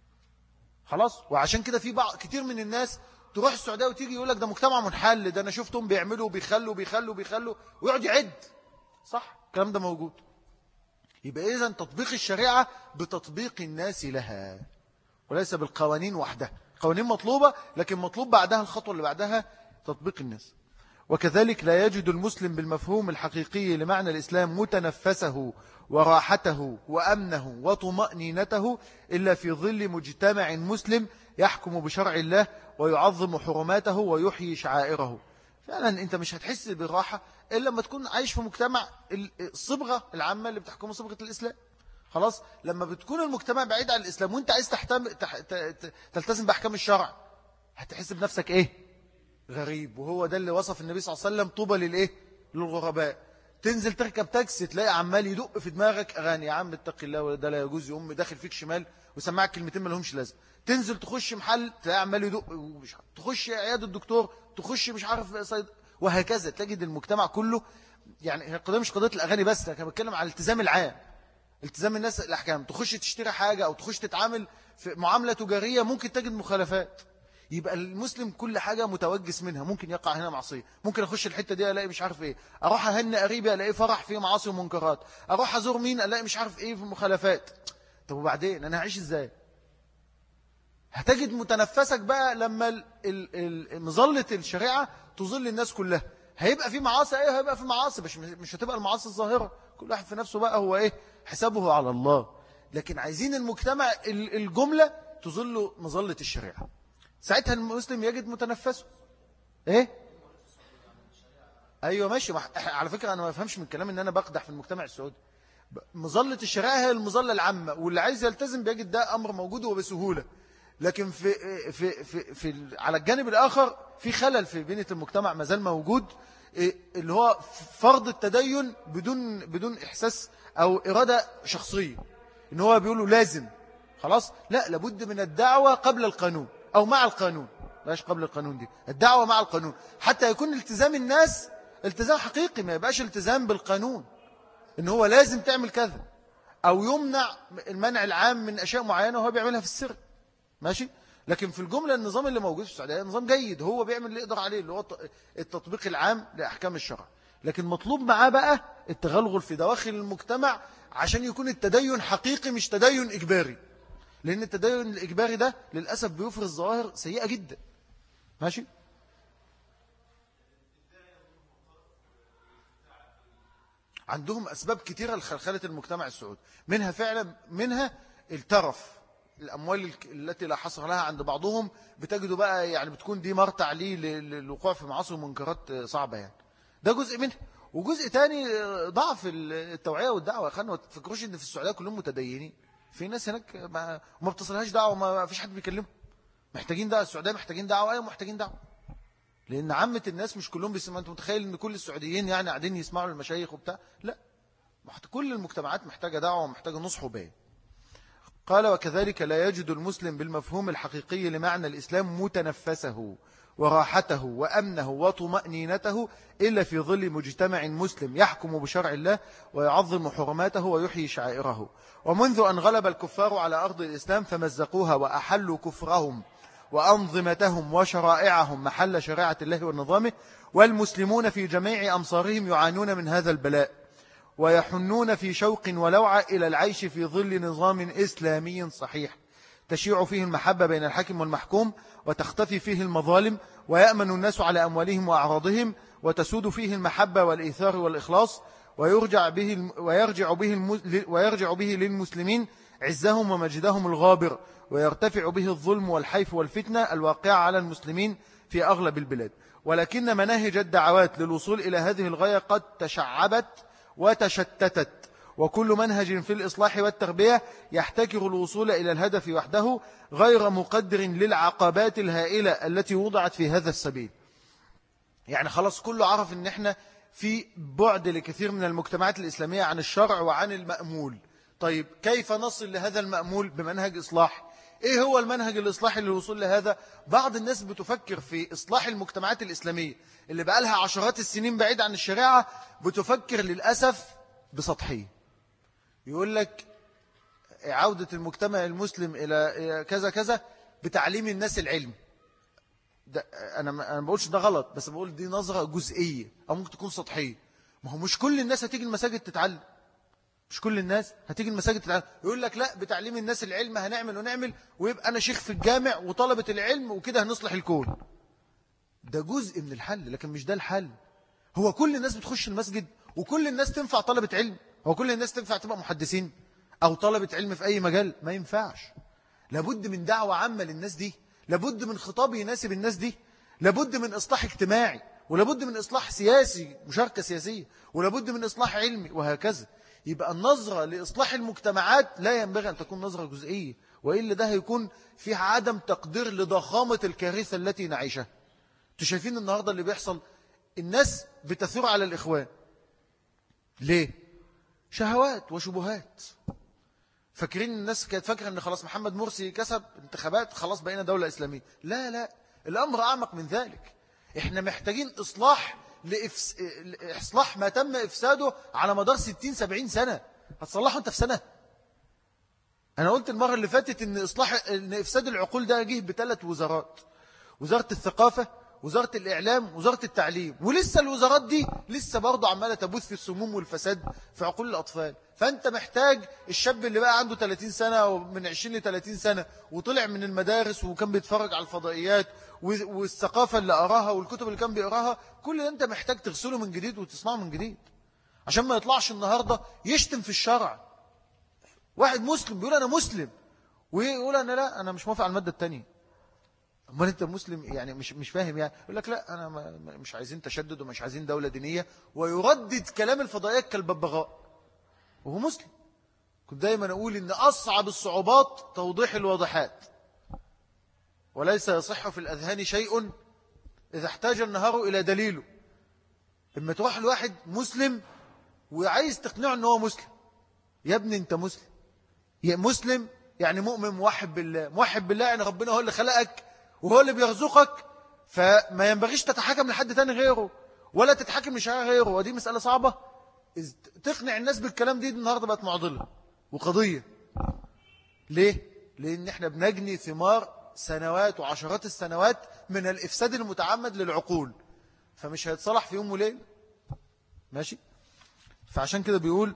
خلاص، وعشان كده في بعض كتير من الناس تروح السعودية وتيجي يقول لك ده مجتمع منحل، ده أنا شفتهم بيعملوا وبيخلوا بيخلوا بيخلوا ويقعد يعد. صح، الكلام ده موجود. يبقى إذن تطبيق الشريعة بتطبيق الناس لها وليس بالقوانين وحدها. قوانين مطلوبة، لكن مطلوب بعدها الخطوة اللي بعدها تطبيق الناس. وكذلك لا يجد المسلم بالمفهوم الحقيقي لمعنى الإسلام متنفسه وراحته وأمنه وطمأنينته إلا في ظل مجتمع مسلم يحكم بشرع الله ويعظم حرماته ويحيي شعائره. فعلا أنت مش هتحس بالراحة إلا لما تكون عايش في مجتمع الصبغة العامة اللي بتحكمه صبغة الإسلام. خلاص، لما بتكون المجتمع بعيد عن الإسلام وانت عايز تحتم... تح... تلتزم بأحكام الشرع، هتحس بنفسك إيه؟ غريب. وهو ده اللي وصف النبي صلى الله عليه وسلم طوبى للإيه؟ للغرباء. تنزل تركب تاكسي تلاقي عمال يدق في دماغك أغاني، يا عم اتق الله وده لا يجوز، يقوم داخل فيك شمال وسمعك كلمتين ما لهمش لازم. تنزل تخش محل تلاقي عمال يدق، تخش عيادة الدكتور، تخش مش عارف صيد، وهكذا. تجد المجتمع كله، يعني القضية مش قضية الأغاني بس، أنا بتكلم على الالتزام العام، التزام الناس الأحكام. تخش تشتري حاجة أو تخش تتعامل في معاملة تجارية ممكن تجد مخالفات. يبقى المسلم كل حاجة متوجس منها، ممكن يقع هنا معصية، ممكن أخش الحتة دي ألاقي مش عارف إيه، أروح أهني قريبي ألاقي فرح فيه معاصي ومنكرات، أروح أزور مين ألاقي مش عارف إيه في مخالفات. طب وبعدين أنا هعيش إزاي؟ هتجد متنفسك بقى لما مظلة الشريعة تظل الناس كلها. هيبقى في معاصي، ايه هيبقى في معاصي، بس مش هتبقى المعاصي الظاهرة، كل واحد في نفسه بقى هو ايه حسابه على الله. لكن عايزين المجتمع الجملة تظل مظلة الشريعة، ساعتها المسلم يجد متنفسه. ايه أيوة ماشي. على فكرة أنا ما أفهمش من الكلام إن أنا بقدح في المجتمع السعودي. مظلة الشريعة هي المظلة العامة، واللي عايز يلتزم بيجد ده أمر موجود وبسهولة. لكن في في في في على الجانب الآخر في خلل في بنية المجتمع ما زال موجود، اللي هو فرض التدين بدون بدون إحساس أو إرادة شخصية، إن هو بيقولوا لازم خلاص. لا، لابد من الدعوة قبل القانون أو مع القانون، لاش قبل القانون، دي الدعوة مع القانون حتى يكون التزام الناس التزام حقيقي، ما يبقاش التزام بالقانون إن هو لازم تعمل كذا، أو يمنع المنع العام من أشياء معينة وهو بيعملها في السر. ماشي. لكن في الجملة النظام اللي موجود في السعودية نظام جيد، هو بيعمل اللي يقدر عليه، اللي هو التطبيق العام لأحكام الشرع. لكن مطلوب معاه بقى التغلغل في دواخل المجتمع عشان يكون التدين حقيقي مش تدين إجباري، لأن التدين الإجباري ده للأسف بيفرز ظواهر سيئة جدا. ماشي. عندهم أسباب كتيرة لخلخلة المجتمع السعودي، منها فعلا منها الترف، الأموال التي لا حصر لها عند بعضهم، بتجدوا بقى يعني بتكون دي مرتع ليه للوقوع في معاصي ومنكرات صعبة يعني. ده جزء منها. وجزء تاني ضعف التوعية والدعوة. يا أخوانا ما تفكروش إن في السعودية كلهم متدينين، في ناس هناك ما, ما بتصلهاش دعوة، ما فيش حد بيكلمهم. محتاجين دعوة، السعودية محتاجين دعوة، أيوة محتاجين دعوة، لأن عامة الناس مش كلهم بيسمعوا. أنت متخيل إن كل السعوديين يعني قاعدين يسمعوا المشايخ وبتاع؟ لا، كل المجتمعات محتاجة دعوة ومحتاجة نصح وبيان. قال وكذلك لا يجد المسلم بالمفهوم الحقيقي لمعنى الإسلام متنفسه وراحته وأمنه وطمأنينته إلا في ظل مجتمع مسلم يحكم بشرع الله ويعظم حرماته ويحيي شعائره. ومنذ أن غلب الكفار على أرض الإسلام فمزقوها وأحلوا كفرهم وأنظمتهم وشرائعهم محل شريعة الله ونظامه، والمسلمون في جميع أمصارهم يعانون من هذا البلاء ويحنون في شوق ولوعة إلى العيش في ظل نظام إسلامي صحيح تشيع فيه المحبة بين الحاكم والمحكوم، وتختفي فيه المظالم، ويأمن الناس على أموالهم وأعراضهم، وتسود فيه المحبة والإيثار والإخلاص، ويرجع به ويرجع به ويرجع به للمسلمين عزهم ومجدهم الغابر، ويرتفع به الظلم والحيف والفتنة الواقعة على المسلمين في أغلب البلاد. ولكن مناهج الدعوات للوصول إلى هذه الغاية قد تشعبت وتشتتت، وكل منهج في الإصلاح والتربية يحتكر الوصول إلى الهدف وحده غير مقدر للعقبات الهائلة التي وضعت في هذا السبيل. يعني خلاص كله عرف ان احنا في بعد لكثير من المجتمعات الإسلامية عن الشرع وعن المأمول. طيب كيف نصل لهذا المأمول بمنهج إصلاح؟ ايه هو المنهج الإصلاحي للوصول لهذا؟ بعض الناس بتفكر في إصلاح المجتمعات الإسلامية اللي بقى لها عشرات السنين بعيد عن الشريعة، بتفكر للأسف بسطحية. يقول لك عودة المجتمع المسلم إلى كذا كذا بتعليم الناس العلم. ده أنا ما بقولش ده غلط، بس بقول دي نظرة جزئية أو ممكن تكون سطحية. ما هو مش كل الناس هتيجي المساجد تتعلم، مش كل الناس هتيجي المساجد تتعلم. يقول لك لا، بتعليم الناس العلم هنعمل ونعمل ويبقى أنا شيخ في الجامع وطلبة العلم وكده هنصلح الكون. ده جزء من الحل، لكن مش ده الحل. هو كل الناس بتخش المسجد وكل الناس تنفع طلبة علم؟ هو كل الناس تنفع تبقى محدثين أو طلبة علم في أي مجال؟ ما ينفعش. لابد من دعوة عامة للناس دي، لابد من خطاب يناسب الناس دي، لابد من إصلاح اجتماعي، ولابد من إصلاح سياسي، مشاركة سياسية، ولابد من إصلاح علمي، وهكذا. يبقى النظرة لإصلاح المجتمعات لا ينبغي أن تكون نظرة جزئية، وإلا ده هيكون فيها عدم تقدير لضخامة الكارثة التي نعيشها. انتوا شايفين النهاردة اللي بيحصل؟ الناس بتثور على الإخوان ليه؟ شهوات وشبهات. فاكرين الناس كانت فاكرة أن خلاص محمد مرسي كسب انتخابات خلاص بقينا دولة إسلامية. لا لا، الأمر أعمق من ذلك. إحنا محتاجين إصلاح لإفس... إصلاح ما تم إفساده على مدار ستين سبعين سنة. هتصلحه أنت في سنة؟ أنا قلت المرة اللي فاتت إن إصلاح إن إفساد العقول ده جه بثلاث وزارات: وزارة الثقافة، وزارة الإعلام، وزارة التعليم. ولسه الوزارات دي لسه برضه عمالة تبث في السموم والفساد في عقول الأطفال. فأنت محتاج الشاب اللي بقى عنده ثلاثين سنة ومن عشرين لثلاثين سنة وطلع من المدارس وكان بيتفرج على الفضائيات والثقافة اللي أراها والكتب اللي كان بيقراها، كل ده أنت محتاج تغسله من جديد وتصنعه من جديد، عشان ما يطلعش النهاردة يشتم في الشرع. واحد مسلم بيقول أنا مسلم ويقول أنا لا، أنا مش موافق على المادة التانية. امال انت مسلم يعني مش مش فاهم يعني. يقول لك لا انا ما مش عايزين تشدد ومش عايزين دولة دينية، ويردد كلام الفضائيات كالببغاء وهو مسلم. كنت دايما اقول ان اصعب الصعوبات توضيح الواضحات، وليس يصح في الاذهان شيء اذا احتاج النهار الى دليله. اما تروح الواحد مسلم وعايز تقنعه ان هو مسلم، يا ابني انت مسلم، يا مسلم يعني مؤمن موحد بالله. موحد بالله يعني ربنا هو اللي خلقك وهو اللي بيرزقك، فما ينبغيش تتحكم لحد تاني غيره ولا تتحكم لشيء غيره. ودي مسألة صعبة، تقنع الناس بالكلام دي النهاردة بقت معضلة وقضية. ليه؟ لأن احنا بنجني ثمار سنوات وعشرات السنوات من الإفساد المتعمد للعقول، فمش هيتصلح في يوم وليل. ماشي؟ فعشان كده بيقول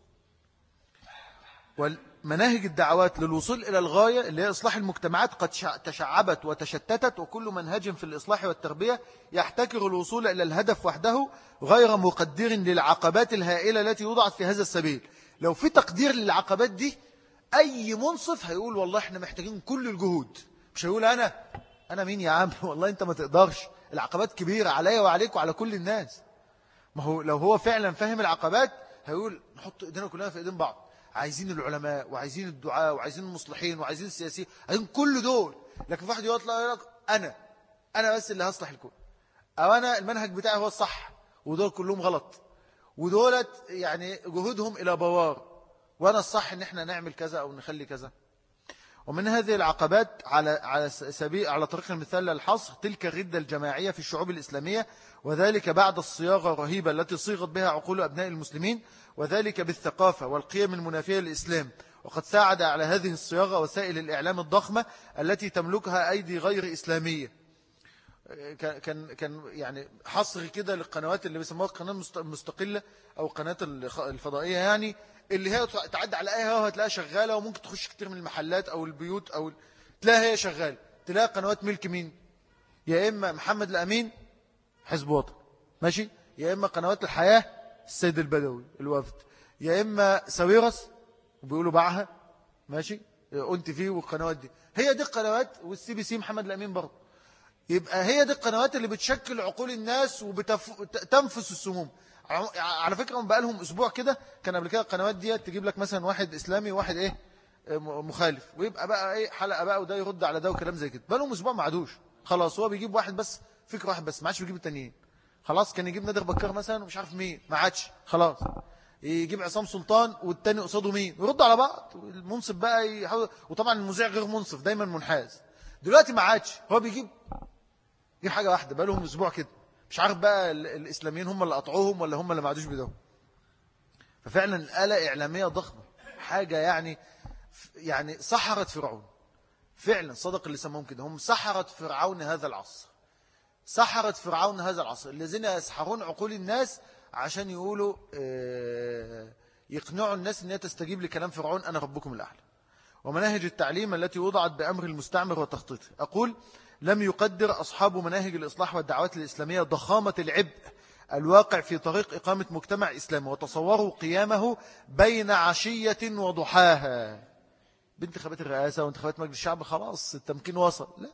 ومناهج الدعوات للوصول إلى الغاية اللي هي إصلاح المجتمعات قد تشعبت وتشتتت، وكل منهج في الإصلاح والتربية يحتكر الوصول إلى الهدف وحده غير مقدر للعقبات الهائلة التي وضعت في هذا السبيل. لو في تقدير للعقبات دي، أي منصف هيقول والله احنا محتاجين كل الجهود، مش هيقول أنا أنا مين يا عم والله أنت ما تقدرش، العقبات كبيرة عليا وعليك وعلى كل الناس. ما هو لو هو فعلا فهم العقبات هيقول نحط إيدينا كلنا في إيدين بعض، عايزين العلماء وعايزين الدعاء وعايزين المصلحين وعايزين السياسيين، عايزين كل دول. لكن في واحد يطلع لك أنا أنا بس اللي هصلح الكون، أو أنا المنهج بتاعي هو الصح ودول كلهم غلط، ودولت يعني جهودهم إلى بوار، وأنا الصح إن احنا نعمل كذا أو نخلي كذا. ومن هذه العقبات على على سبيل على طريق المثال للحصر تلك الردة الجماعية في الشعوب الإسلامية، وذلك بعد الصياغة الرهيبة التي صيغت بها عقول أبناء المسلمين، وذلك بالثقافة والقيم المنافية للإسلام. وقد ساعد على هذه الصياغة وسائل الإعلام الضخمة التي تملكها أيدي غير إسلامية. كان كان يعني حصر كده للقنوات اللي بيسموها قناة مستقلة أو قناة الفضائية، يعني اللي هي تعدي على أي هوا هتلاقيها شغالة، وممكن تخش كتير من المحلات أو البيوت أو تلاقيها هي شغالة. تلاقي قنوات ملك مين؟ يا إما محمد الأمين حزب وطن ماشي، يا إما قنوات الحياة السيد البدوي الوفد، يا إما ساويرس وبيقولوا باعها ماشي أنت فيه، والقنوات دي هي دي القنوات، والسي بي سي محمد الأمين برضه. يبقى هي دي القنوات اللي بتشكل عقول الناس وبتنفس السموم. على فكرة بقى لهم أسبوع كده، كان قبل كده القنوات دي تجيب لك مثلا واحد إسلامي وواحد إيه مخالف، ويبقى بقى إيه حلقة بقى وده يرد على ده وكلام زي كده. بقى لهم أسبوع ما عادوش، خلاص هو بيجيب واحد بس، فكرة واحد بس، ما عادش بيجيب التانيين. خلاص كان يجيب نادر بكار مثلا ومش عارف مين، ما عادش خلاص يجيب عصام سلطان والتاني قصاده مين، ويرد على بعض. المنصف بقى يحاول، وطبعا المذيع غير منصف دايما منحاز. دلوقتي ما عادش، هو بيجيب دي حاجة واحدة. بقى لهم أسبوع كده، مش عارف بقى الإسلاميين هم اللي قطعوهم ولا هم اللي ما عادوش بدهم. ففعلا الآلة إعلامية ضخمة، حاجة يعني يعني سحرت فرعون. فعلا صدق اللي سموهم كده، هم سحرت فرعون هذا العصر، سحرت فرعون هذا العصر الذين يسحرون عقول الناس عشان يقولوا يقنعوا الناس أن هي تستجيب لكلام فرعون أنا ربكم الأعلى. ومناهج التعليم التي وضعت بأمر المستعمر وتخطيطه. أقول لم يقدر أصحاب مناهج الإصلاح والدعوات الإسلامية ضخامة العبء الواقع في طريق إقامة مجتمع إسلامي، وتصوروا قيامه بين عشية وضحاها. بانتخابات الرئاسة وانتخابات مجلس الشعب خلاص التمكين وصل، لا،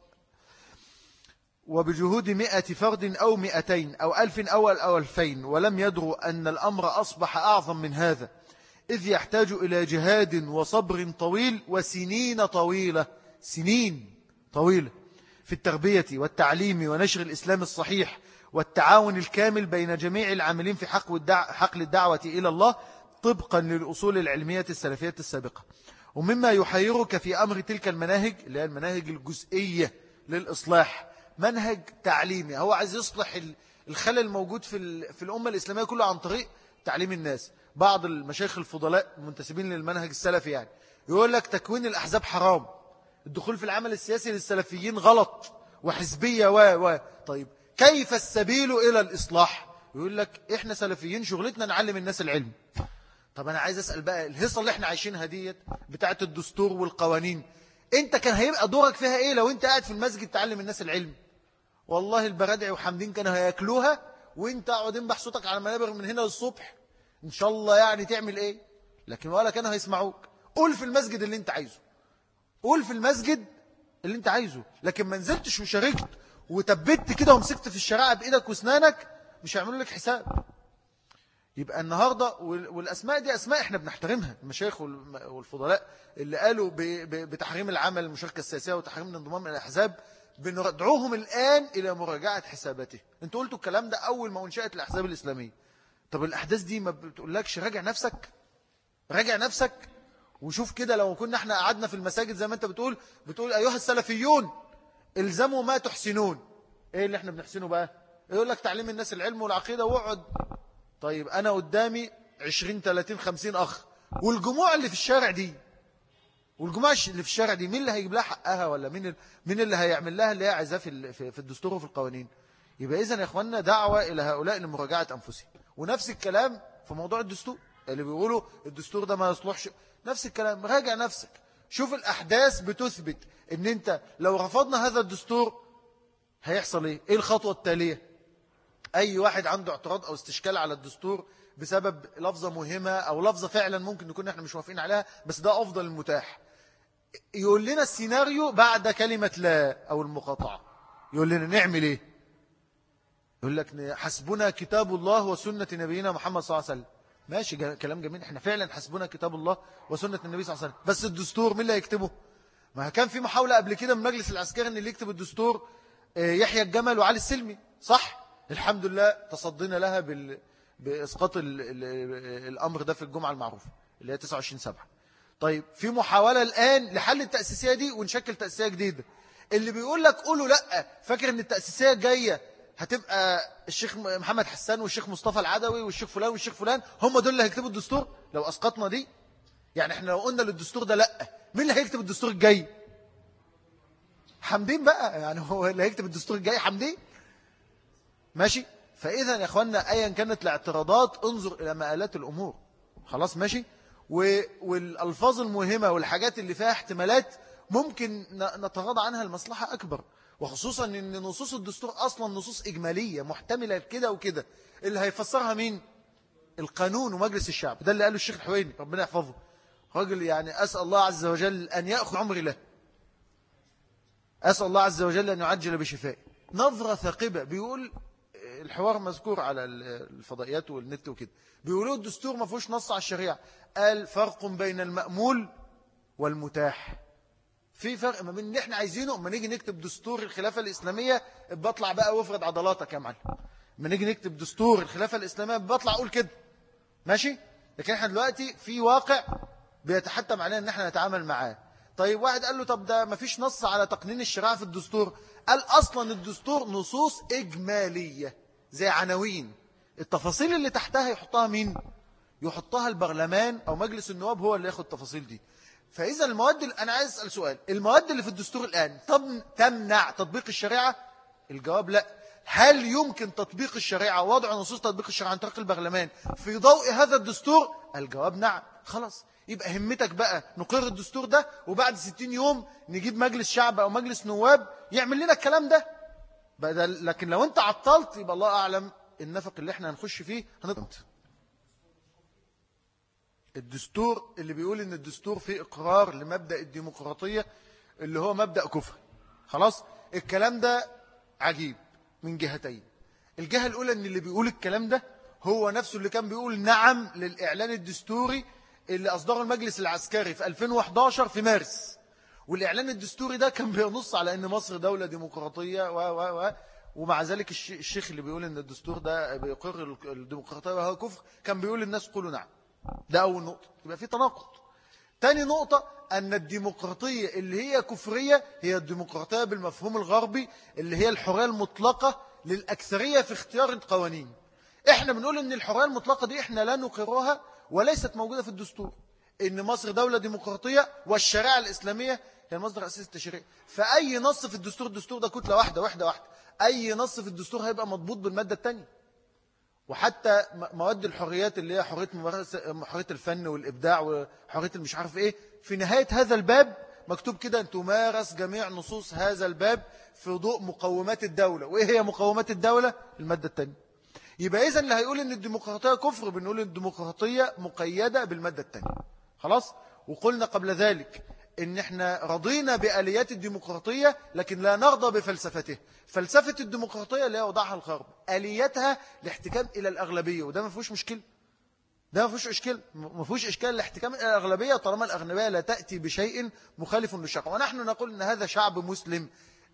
وبجهود مئة فرد أو مئتين أو ألف أو أو ألفين، ولم يدروا أن الأمر أصبح أعظم من هذا، إذ يحتاج إلى جهاد وصبر طويل وسنين طويلة، سنين طويلة في التربية والتعليم ونشر الإسلام الصحيح، والتعاون الكامل بين جميع العاملين في حقل الدعوة إلى الله طبقا للأصول العلمية السلفية السابقة. ومما يحيرك في أمر تلك المناهج اللي هي المناهج الجزئية للإصلاح، منهج تعليمي هو عايز يصلح الخلل الموجود في في الأمة الإسلامية كلها عن طريق تعليم الناس. بعض المشايخ الفضلاء المنتسبين للمنهج السلفي يعني يقول لك تكوين الأحزاب حرام، الدخول في العمل السياسي للسلفيين غلط وحزبية و و طيب كيف السبيل إلى الإصلاح؟ يقول لك إحنا سلفيين شغلتنا نعلم الناس العلم. طب أنا عايز أسأل بقى، الهيصة اللي إحنا عايشينها ديت بتاعت الدستور والقوانين، أنت كان هيبقى دورك فيها إيه لو أنت قاعد في المسجد تعلم الناس العلم؟ والله البرادعي وحمدين كانوا هياكلوها، وأنت قاعدين بحصوتك على المنابر من هنا للصبح إن شاء الله يعني تعمل إيه؟ لكن ولا كانوا هيسمعوك. قول في المسجد اللي أنت عايزه، قول في المسجد اللي انت عايزه، لكن ما نزلتش وشاركت وتبت كده ومسكت في الشريعة بإيدك واسنانك مش هيعملوا لك حساب. يبقى النهاردة والأسماء دي أسماء احنا بنحترمها، المشايخ والفضلاء اللي قالوا بتحريم العمل المشاركة السياسية وتحريم الانضمام إلى الأحزاب بندعوهم الآن إلى مراجعة حساباته. انتوا قلتوا الكلام ده أول ما انشأت الأحزاب الإسلامية. طب الأحداث دي ما بتقولكش راجع نفسك؟ راجع نفسك وشوف كده. لو كنا احنا قعدنا في المساجد زي ما انت بتقول بتقول أيها السلفيون الزموا ما تحسنون، ايه اللي احنا بنحسنه بقى؟ يقول لك تعليم الناس العلم والعقيدة واقعد. طيب أنا قدامي عشرين ثلاثين خمسين أخ، والجموع اللي في الشارع دي والجموع اللي في الشارع دي مين اللي هيجيب لها حقها؟ ولا مين مين اللي هيعمل لها اللي هي عايزاه في في الدستور وفي القوانين؟ يبقى إذن يا إخواننا دعوة إلى هؤلاء لمراجعة أنفسهم. ونفس الكلام في موضوع الدستور، اللي بيقولوا الدستور ده ما يصلحش، نفس الكلام. راجع نفسك، شوف الأحداث بتثبت إن أنت لو رفضنا هذا الدستور هيحصل إيه؟ إيه الخطوة التالية؟ أي واحد عنده اعتراض أو استشكال على الدستور بسبب لفظة مهمة أو لفظة فعلا ممكن نكون احنا مش موافقين عليها بس ده أفضل المتاح، يقول لنا السيناريو بعد كلمة لا أو المقاطعة. يقول لنا نعمل إيه؟ يقول لك حسبنا كتاب الله وسنة نبينا محمد صلى الله عليه وسلم. ماشي، كلام جميل، احنا فعلا حسبنا كتاب الله وسنة النبي صلى الله عليه وسلم، بس الدستور مين اللي هيكتبه؟ ما كان في محاولة قبل كده من مجلس العسكري ان اللي يكتب الدستور يحيى الجمل وعلي السلمي، صح؟ الحمد لله تصدينا لها بال... بإسقاط ال... ال... الأمر ده في الجمعة المعروفة اللي هي تسعة وعشرين سبعة. طيب في محاولة الآن لحل التأسيسية دي ونشكل تأسيسية جديدة. اللي بيقول لك قولوا لأ، فاكر ان التأسيسية الجاية هتبقى الشيخ محمد حسان والشيخ مصطفى العدوي والشيخ فلان والشيخ فلان هم دول اللي هيكتبوا الدستور لو أسقطنا دي؟ يعني احنا لو قلنا للدستور ده لأ، مين اللي هيكتب الدستور الجاي؟ حمدين بقى، يعني هو اللي هيكتب الدستور الجاي حمدين. ماشي. فإذا يا أخوانا أيا كانت الاعتراضات انظر إلى مآلات الأمور. خلاص ماشي. والألفاظ المهمة والحاجات اللي فيها احتمالات ممكن نتغاضى عنها المصلحة أكبر، وخصوصا أن نصوص الدستور أصلا نصوص إجمالية محتملة كده وكده. اللي هيفسرها مين؟ القانون ومجلس الشعب. ده اللي قاله الشيخ الحويني ربنا يحفظه، راجل يعني أسأل الله عز وجل أن يأخذ عمري له، أسأل الله عز وجل أن يعجل بشفائه. نظرة ثاقبة. بيقول الحوار مذكور على الفضائيات والنت وكده، بيقولوا الدستور ما فيهوش نص على الشريعة. قال فرق بين المأمول والمتاح. في فرق ما بين اللي احنا عايزينه اما نيجي نكتب دستور الخلافة الإسلامية بطلع بقى وافرد عضلاتك يا معلم، اما نيجي نكتب دستور الخلافة الإسلامية بطلع اقول كده ماشي. لكن احنا دلوقتي في واقع بيتحتم علينا ان احنا نتعامل معاه. طيب واحد قال له طب ده ما فيش نص على تقنين الشريعة في الدستور. قال أصلا الدستور نصوص إجمالية زي عناوين، التفاصيل اللي تحتها يحطها مين؟ يحطها البرلمان أو مجلس النواب، هو اللي ياخد التفاصيل دي. فإذا المواد اللي أنا عايز أسأل سؤال، المواد اللي في الدستور الآن تمنع تطبيق الشريعة؟ الجواب لا. هل يمكن تطبيق الشريعة ووضع نصوص تطبيق الشريعة عن طريق البرلمان في ضوء هذا الدستور؟ الجواب نعم. خلاص يبقى همتك بقى نقر الدستور ده وبعد ستين يوم نجيب مجلس شعب أو مجلس نواب يعمل لنا الكلام ده بدل. لكن لو انت عطلت يبقى الله أعلم النفق اللي احنا هنخش فيه هنضمت. الدستور اللي بيقول ان الدستور فيه إقرار لمبدأ الديمقراطية اللي هو مبدأ كفر. خلاص الكلام ده عجيب من جهتين. الجهة الأولى ان اللي بيقول الكلام ده هو نفسه اللي كان بيقول نعم للإعلان الدستوري اللي أصدره المجلس العسكري في ألفين وإحدى عشر في مارس. والإعلان الدستوري ده كان بينص على أن مصر دولة ديمقراطية و و و ومع ذلك الشيخ اللي بيقول أن الدستور ده بيقر الديمقراطية وهو كفر كان بيقول للناس قولوا نعم. ده أول نقطة، يبقى في تناقض. تاني نقطة أن الديمقراطية اللي هي كفرية هي الديمقراطية بالمفهوم الغربي اللي هي الحرية المطلقة للأكثرية في اختيار القوانين. احنا بنقول ان الحرية المطلقة دي احنا لا نقرها وليست موجودة في الدستور، ان مصر دولة ديمقراطية والشريعة الإسلامية هي المصدر الأساسي التشريعي. فأي نص في الدستور، الدستور ده كتلة واحدة واحدة واحدة، أي نص في الدستور هيبقى مضبوط بالمادة الثانية. وحتى مواد الحريات اللي هي حرية حرية الفن والإبداع وحرية المش عارف إيه، في نهاية هذا الباب مكتوب كده أن تمارس جميع نصوص هذا الباب في ضوء مقومات الدولة. وإيه هي مقومات الدولة؟ المادة الثانية. يبقى إذن اللي هيقول أن الديمقراطية كفر بنقول الديمقراطية مقيدة بالمادة الثانية. خلاص. وقلنا قبل ذلك إن إحنا رضينا بآليات الديمقراطية لكن لا نرضى بفلسفته. فلسفة الديمقراطية اللي هي وضعها الغرب آلياتها الاحتكام إلى الأغلبية، وده ما فيهوش مشكلة، ده ما فيهوش إشكال، ما فيهوش إشكال الاحتكام إلى الأغلبية طالما الأغلبية لا تأتي بشيء مخالف للشرع. ونحن نقول إن هذا شعب مسلم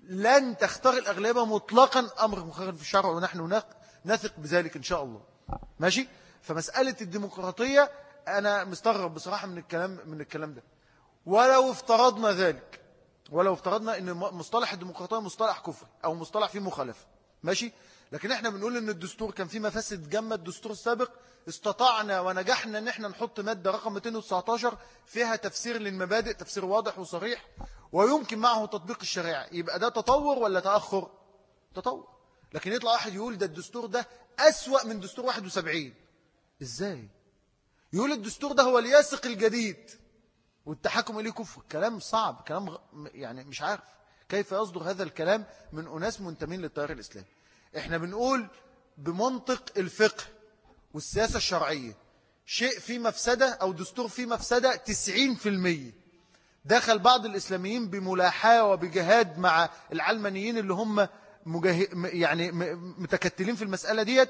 لن تختار الأغلبية مطلقا أمر مخالف للشرع، ونحن نثق بذلك إن شاء الله. ماشي. فمسألة الديمقراطية أنا مستغرب بصراحة من الكلام من الكلام ده. ولو افترضنا ذلك، ولو افترضنا ان مصطلح الديمقراطية مصطلح كفر او مصطلح فيه مخالفة، ماشي، لكن احنا بنقول ان الدستور كان فيه مفاسد جمة الدستور السابق، استطعنا ونجحنا ان احنا نحط مادة رقم مئتين وتسعتاشر فيها تفسير للمبادئ، تفسير واضح وصريح ويمكن معه تطبيق الشريعة. يبقى ده تطور ولا تأخر؟ تطور. لكن يطلع واحد يقول ده الدستور ده أسوأ من دستور واحد وسبعين. ازاي؟ يقول الدستور ده هو الياسق الجديد والتحكم إليه كفر. كلام صعب، كلام غ... يعني مش عارف كيف يصدر هذا الكلام من أناس منتمين للتيار الإسلامي. احنا بنقول بمنطق الفقه والسياسة الشرعية شيء فيه مفسدة أو دستور فيه مفسدة تسعين في المية. دخل بعض الإسلاميين بملاحاة وبجهاد مع العلمانيين اللي هم مجاه... يعني متكتلين في المسألة ديت،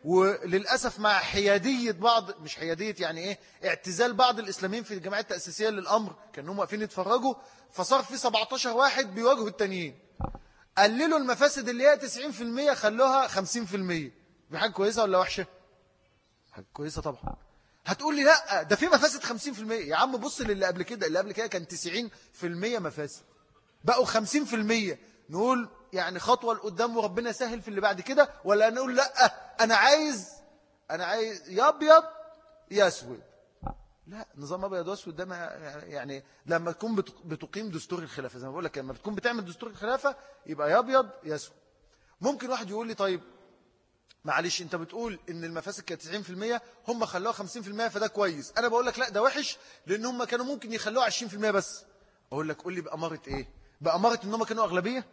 وللأسف مع حيادية بعض، مش حيادية يعني إيه، اعتزال بعض الإسلاميين في الجماعات التأسيسية للأمر، كانوا واقفين يتفرجوا، فصار في سبعتاشر واحد بيواجهوا التانيين. قللوا المفاسد اللي هي تسعين في المية خلوها خمسين في المية. دي حاجة كويسة ولا وحشة؟ حاجة كويسة طبعا. هتقول لي لا ده في مفاسد خمسين في المية. يا عم بص للي قبل كده، اللي قبل كده كان تسعين في المية مفاسد، بقوا خمسين في المية. نقول يعني خطوة لقدام وربنا يسهل في اللي بعد كده، ولا نقول لا أنا عايز أنا عايز يا أبيض يا أسود؟ لا، نظام أبيض وأسود ده يعني لما تكون بتقيم دستور الخلافة زي ما بقول لك، لما بتكون بتعمل دستور الخلافة يبقى يا أبيض يا أسود. ممكن واحد يقول لي طيب معلش أنت بتقول إن المفاسد كانت تسعين في المية هم خلوها خمسين في المية فده كويس. أنا بقول لك لا ده وحش لأن هم كانوا ممكن يخلوها عشرين في المية بس. أقول لك قول لي بأمارة إيه؟ بأمارة إن هم كانوا أغلبية؟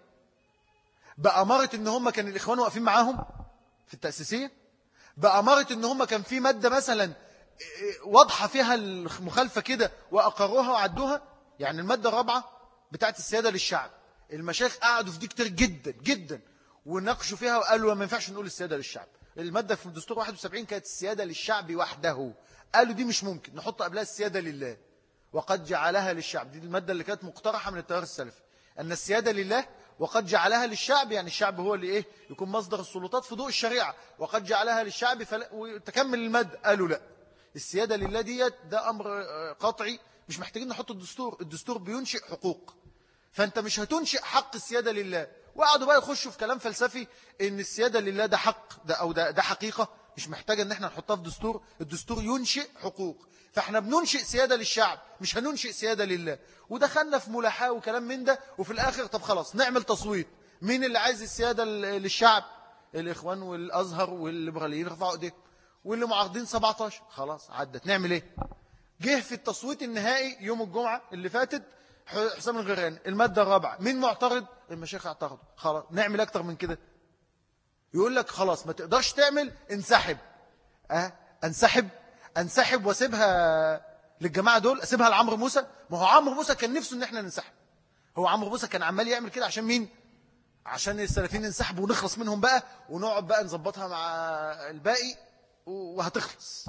بأمارة إن هم كان الإخوان واقفين معاهم في التأسيسية؟ بأمارة إن هم كان في مادة مثلا واضحة فيها المخالفة كده وأقروها وعدوها؟ يعني المادة الرابعة بتاعت السيادة للشعب، المشايخ قعدوا في دي كتير جدا جدا وناقشوا فيها وقالوا ما ينفعش نقول السيادة للشعب. المادة في الدستور واحد وسبعين كانت السيادة للشعب وحده، قالوا دي مش ممكن نحط قبلها السيادة لله وقد جعلها للشعب. دي المادة اللي كانت مقترحة من التيار السلفي، أن السيادة لله وقد جعلها للشعب، يعني الشعب هو اللي إيه يكون مصدر السلطات في ضوء الشريعة، وقد جعلها للشعب فلا وتكمل المادة. قالوا لا السيادة لله ديت ده أمر قطعي مش محتاجين نحط الدستور، الدستور بينشئ حقوق فأنت مش هتنشئ حق السيادة لله. وقعدوا بقى يخشوا في كلام فلسفي ان السيادة لله ده حق ده أو ده, ده حقيقة مش محتاجة ان احنا نحطها في دستور، الدستور ينشئ حقوق فاحنا بننشئ سيادة للشعب مش هننشئ سيادة لله. ودخلنا في ملاحاة وكلام من ده، وفي الآخر طب خلاص نعمل تصويت، مين اللي عايز السيادة للشعب؟ الإخوان والأزهر والليبراليين رفعوا ايديهم، واللي معارضين سبعتاشر. خلاص عدت، نعمل ايه؟ جه في التصويت النهائي يوم الجمعة اللي فاتت حسام الغرياني المادة الرابعة، مين معترض؟ المشايخ اعترضوا. خلاص نعمل اكتر من كده؟ يقول لك خلاص ما تقدرش تعمل انسحب. أه؟ انسحب انسحب واسيبها للجماعة دول، اسيبها لعمرو موسى؟ ما هو عمرو موسى كان نفسه ان احنا ننسحب، هو عمرو موسى كان عمال يعمل كده عشان مين؟ عشان السلفيين ينسحبوا ونخلص منهم بقى ونقعد بقى نظبطها مع الباقي وهتخلص.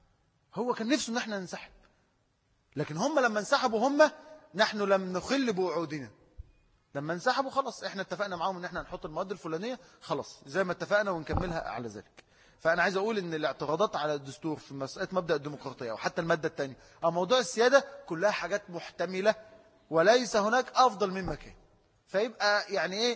هو كان نفسه ان احنا ننسحب، لكن هم لما انسحبوا هم نحن لم نخل بوعودنا. لما انسحبوا خلاص احنا اتفقنا معاهم ان احنا نحط المواد الفلانية خلاص زي ما اتفقنا ونكملها على ذلك. فأنا عايز أقول ان الاعتراضات على الدستور في مسألة مبدأ الديمقراطية وحتى المادة الثانية أو موضوع السيادة كلها حاجات محتملة وليس هناك أفضل من مكان. فيبقى يعني إيه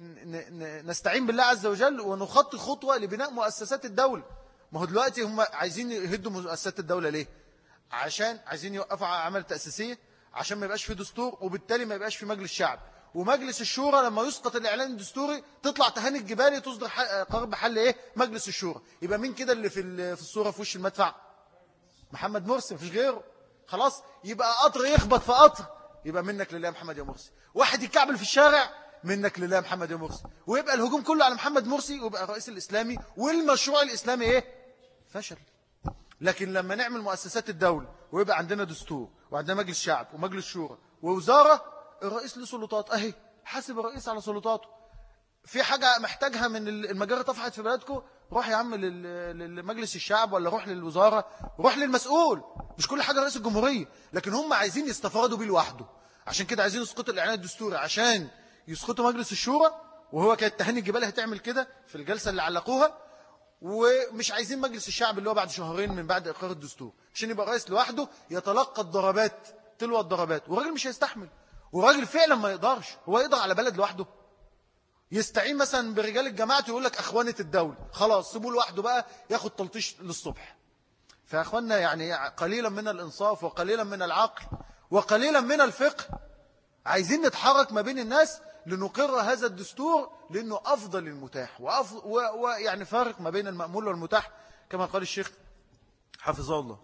نستعين بالله عز وجل ونخطي خطوة لبناء مؤسسات الدولة. ما هو دلوقتي هم عايزين يهدوا مؤسسات الدولة ليه؟ عشان عايزين يوقفوا عمل تأسيسية، عشان ما يبقاش في دستور وبالتالي ما يبقاش في مجلس شعب، ومجلس الشورى لما يسقط الإعلان الدستوري تطلع تهاني الجبالي تصدر قرار بحل إيه؟ مجلس الشورى. يبقى مين كده اللي في في الصورة في وش المدفع؟ محمد مرسي، مفيش غيره. خلاص يبقى قطر يخبط في قطر يبقى منك لله محمد يا مرسي، واحد يكعبل في الشارع منك لله محمد يا مرسي، ويبقى الهجوم كله على محمد مرسي ويبقى الرئيس الإسلامي والمشروع الإسلامي إيه؟ فشل. لكن لما نعمل مؤسسات الدولة ويبقى عندنا دستور وعندنا مجلس شعب ومجلس شورى ووزارة، الرئيس له سلطات اهي، حاسب الرئيس على سلطاته. في حاجة محتاجها من المجارة طفحت في بلدكم، روح يا عم لمجلس الشعب ولا روح للوزارة، روح للمسؤول. مش كل حاجة رئيس الجمهورية، لكن هم عايزين يستفردوا بيه لوحده. عشان كده عايزين يسقطوا الإعلان الدستوري عشان يسقطوا مجلس الشورى، وهو كانت تهاني الجبال هتعمل كده في الجلسة اللي علقوها. ومش عايزين مجلس الشعب اللي هو بعد شهرين من بعد إقرار الدستور عشان يبقى رئيس لوحده يتلقى الضربات تلو الضربات، والراجل مش هيستحمل. والراجل فعلا ما يقدرش، هو يقدر على بلد لوحده؟ يستعين مثلا برجال الجماعة ويقول لك أخوانة الدولة، خلاص سيبوه لوحده بقى ياخد تلطيش للصبح. فيا أخوانا يعني قليلا من الإنصاف وقليلا من العقل وقليلا من الفقه. عايزين نتحرك ما بين الناس لنقر هذا الدستور لأنه أفضل المتاح، ويعني فارق ما بين المأمول والمتاح كما قال الشيخ حفظه الله.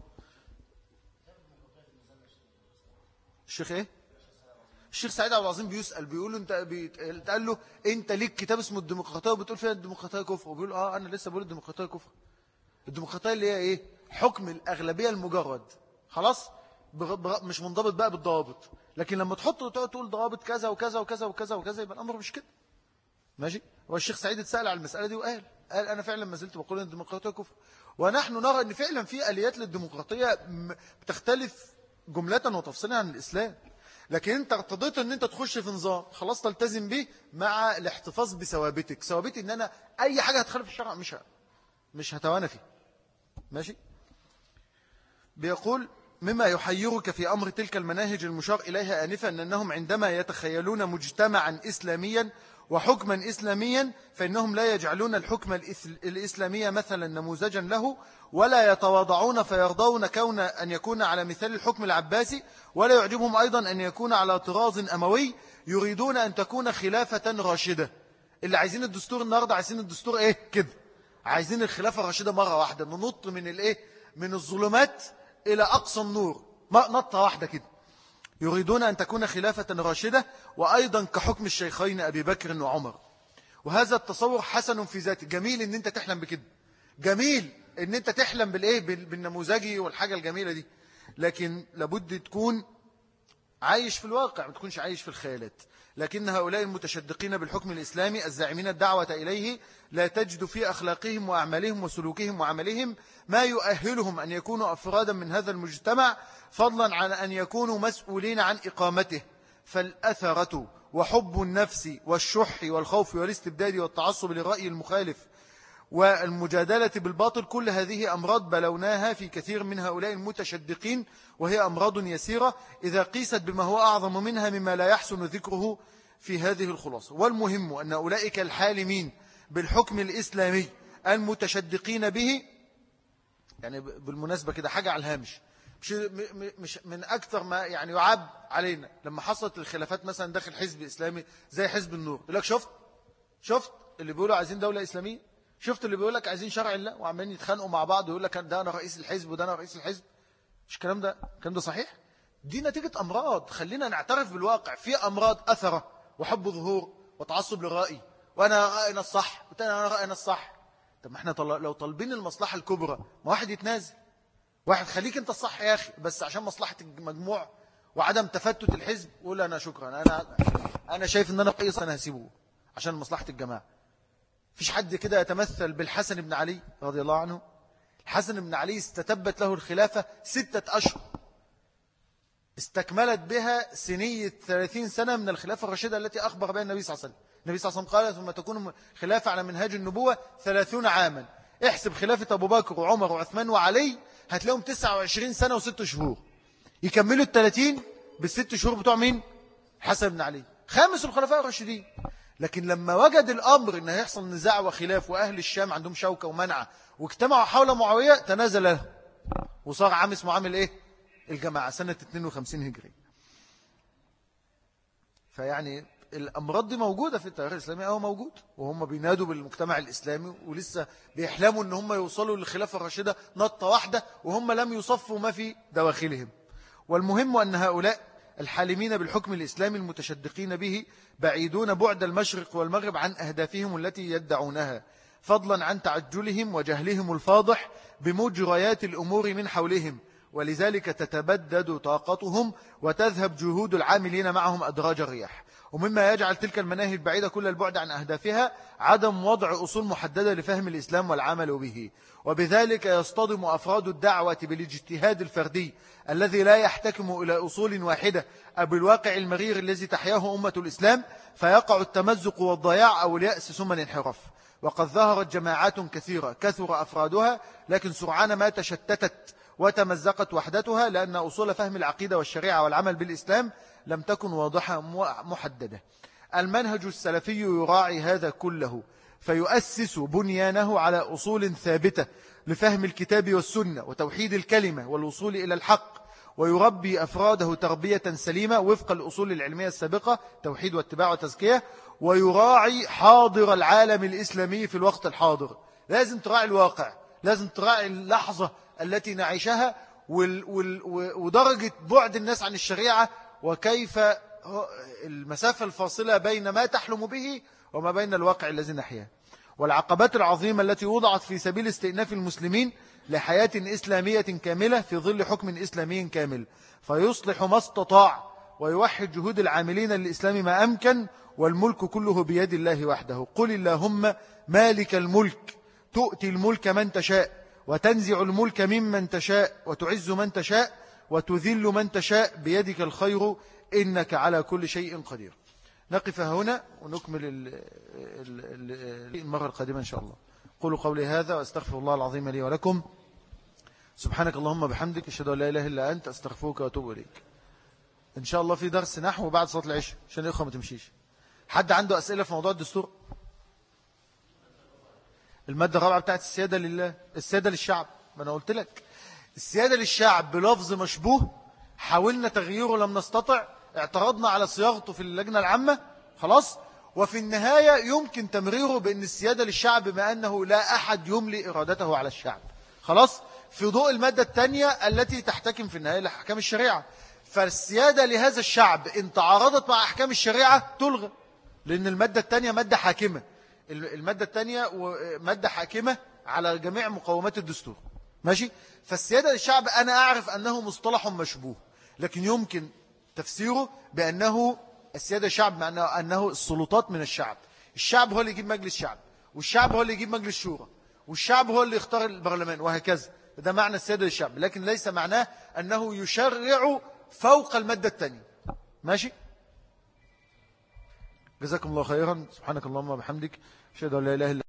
الشيخ إيه؟ الشيخ سعيد عبد العظيم بيسأل، بيقول له انت بيتقال له انت ليك كتاب اسمه الديمقراطيه وبتقول فيها الديمقراطيه كفر، وبيقول اه انا لسه بقول الديمقراطيه كفر. الديمقراطيه اللي هي ايه؟ حكم الاغلبيه المجرد، خلاص مش منضبط بقى بالضوابط. لكن لما تحط وتقعد تقول ضوابط كذا وكذا وكذا وكذا وكذا يبقى الامر مش كده. ماشي. هو الشيخ سعيد اتسأل على المساله دي وقال قال انا فعلا ما زلت بقول ان الديمقراطيه كفر، ونحن نرى ان فعلا في اليات للديمقراطيه بتختلف جمله وتفصيلا عن الاسلام. لكن انت ارتضيت ان انت تخش في نظام خلاص تلتزم به مع الاحتفاظ بثوابتك. ثوابتي ان انا اي حاجة هتخالف الشرع مش مش هتوانى فيه. ماشي. بيقول مما يحيرك في امر تلك المناهج المشار اليها انفا انهم عندما يتخيلون مجتمعا اسلاميا وحكما اسلاميا فانهم لا يجعلون الحكم الاسلامي مثلا نموذجا له، ولا يتواضعون فيرضون كون أن يكون على مثال الحكم العباسي، ولا يعجبهم أيضا أن يكون على طراز أموي، يريدون أن تكون خلافة راشدة. اللي عايزين الدستور النهاردة عايزين الدستور إيه كده، عايزين الخلافة الراشدة مرة واحدة، ننط من الإيه من الظلمات إلى أقصى النور نطة واحدة كده. يريدون أن تكون خلافة راشدة، وأيضا كحكم الشيخين أبي بكر وعمر. وهذا التصور حسن في ذاته، جميل أن أنت تحلم بكده، جميل ان انت تحلم بالايه بالنموذجي والحاجة الجميلة دي، لكن لابد تكون عايش في الواقع، ما تكونش عايش في الخيالات. لكن هؤلاء المتشدقين بالحكم الإسلامي الزاعمين الدعوة إليه لا تجد في أخلاقهم وأعمالهم وسلوكهم وعملهم ما يؤهلهم أن يكونوا أفرادا من هذا المجتمع، فضلا عن أن يكونوا مسؤولين عن إقامته. فالأثرة وحب النفس والشح والخوف والاستبداد والتعصب للرأي المخالف والمجادلة بالباطل، كل هذه أمراض بلوناها في كثير من هؤلاء المتشدقين، وهي أمراض يسيرة إذا قيست بما هو أعظم منها مما لا يحسن ذكره في هذه الخلاصة. والمهم أن أولئك الحالمين بالحكم الإسلامي المتشدقين به، يعني بالمناسبة كده حاجة على الهامش، مش, مش من أكثر ما يعني يعاب علينا لما حصلت الخلافات مثلا داخل حزب إسلامي زي حزب النور، يقول لك شفت شفت اللي بيقولوا عايزين دولة إسلامية، شفت اللي بيقول لك عايزين شرع الله، وعمالين يتخانقوا مع بعض ويقول لك ده انا رئيس الحزب وده انا رئيس الحزب. مش الكلام ده الكلام ده صحيح؟ دي نتيجة امراض. خلينا نعترف بالواقع، في امراض اثرة وحب ظهور وتعصب للرأي، وانا رأينا الصح وانا رأينا الصح. طب ما احنا لو طالبين المصلحة الكبرى ما واحد يتنازل، واحد خليك انت الصح يا اخي بس عشان مصلحة المجموع وعدم تفتت الحزب، قول انا شكرا انا انا شايف ان انا رئيس انا هسيبه عشان مصلحة الجماعة. فيش حد كده يتمثل بالحسن بن علي رضي الله عنه. الحسن بن علي استتبت له الخلافة ستة أشهر، استكملت بها سنية ثلاثين سنة من الخلافة الرشيدة التي أخبر بها النبي صلى الله عليه وسلم. النبي صلى الله عليه وسلم قال ثم تكون خلافة على منهاج النبوة ثلاثون عاما. احسب خلافة أبو بكر وعمر وعثمان وعلي هتلاقيهم تسعة وعشرين سنة وست شهور، يكملوا الثلاثين بالست شهور بتوع مين؟ حسن بن علي خامس الخلفاء الراشدين. لكن لما وجد الأمر أنه يحصل نزاع وخلاف وأهل الشام عندهم شوكة ومنعة واجتمعوا حول معاوية تنازل له، وصار عام اسمه عامل إيه؟ الجماعة سنة اثنين وخمسين هجري. فيعني الأمراض دي موجودة في التاريخ الإسلامي، أو موجود، وهم بينادوا بالمجتمع الإسلامي ولسه بيحلموا أن هم يوصلوا للخلافة الراشدة نطة واحدة وهم لم يصفوا ما في دواخلهم. والمهم أن هؤلاء الحالمين بالحكم الإسلامي المتشدقين به بعيدون بعد المشرق والمغرب عن أهدافهم التي يدعونها، فضلا عن تعجلهم وجهلهم الفاضح بمجريات الأمور من حولهم، ولذلك تتبدد طاقتهم وتذهب جهود العاملين معهم أدراج الرياح. ومما يجعل تلك المناهج بعيدة كل البعد عن أهدافها عدم وضع أصول محددة لفهم الإسلام والعمل به، وبذلك يصطدم أفراد الدعوة بالاجتهاد الفردي الذي لا يحتكم إلى أصول واحدة أو بالواقع المرير الذي تحياه أمة الإسلام، فيقع التمزق والضياع أو اليأس ثم الانحراف. وقد ظهرت جماعات كثيرة كثر أفرادها، لكن سرعان ما تشتتت وتمزقت وحدتها، لأن أصول فهم العقيدة والشريعة والعمل بالإسلام لم تكن واضحة محددة. المنهج السلفي يراعي هذا كله، فيؤسس بنيانه على أصول ثابتة لفهم الكتاب والسنة وتوحيد الكلمة والوصول إلى الحق، ويربي أفراده تربية سليمة وفق الأصول العلمية السابقة، توحيد واتباع وتزكية، ويراعي حاضر العالم الإسلامي في الوقت الحاضر. لازم تراعي الواقع، لازم تراعي اللحظة التي نعيشها ودرجة بعد الناس عن الشريعة، وكيف المسافة الفاصلة بين ما تحلم به وما بين الواقع الذي نحياه، والعقبات العظيمة التي وضعت في سبيل استئناف المسلمين لحياة إسلامية كاملة في ظل حكم إسلامي كامل، فيصلح ما استطاع ويوحد جهود العاملين للإسلام ما أمكن، والملك كله بيد الله وحده. قل اللهم مالك الملك تؤتي الملك من تشاء وتنزع الملك ممن تشاء وتعز من تشاء وتذل من تشاء بيدك الخير إنك على كل شيء قدير. نقف هنا ونكمل المرة القادمة إن شاء الله. قولوا قولي هذا وأستغفر الله العظيم لي ولكم. سبحانك اللهم بحمدك أشهد أن لا إله إلا أنت أستغفرك وأتوب إليك. إن شاء الله في درس نحو بعد صلاة العشاء عشان الإخوة ما تمشيش. حد عنده أسئلة في موضوع الدستور؟ المادة الرابعة بتاعت السيادة لله، السيادة للشعب. ما أنا قلت لك السيادة للشعب بلفظ مشبوه، حاولنا تغييره لم نستطع، اعترضنا على صياغته في اللجنة العامة خلاص، وفي النهاية يمكن تمريره بأن السيادة للشعب بما أنه لا أحد يملي إرادته على الشعب خلاص، في ضوء المادة الثانية التي تحتكم في النهاية لأحكام الشريعة. فالسيادة لهذا الشعب إن تعارضت مع أحكام الشريعة تلغى، لأن المادة الثانية مادة حاكمة، المادة الثانية مادة حاكمة على جميع مقومات الدستور ماشي. فالسيادة للشعب أنا أعرف أنه مصطلح مشبوه، لكن يمكن تفسيره بأنه السيادة للشعب معناه أنه السلطات من الشعب، الشعب هو اللي يجيب مجلس الشعب، والشعب هو اللي يجيب مجلس الشورى، والشعب هو اللي يختار البرلمان وهكذا. ده معنى السيادة للشعب، لكن ليس معناه أنه يشرع فوق المادة الثانية ماشي. جزاكم الله خيرا. سبحانك اللهم وبحمدك أشهد أن لا إله إلا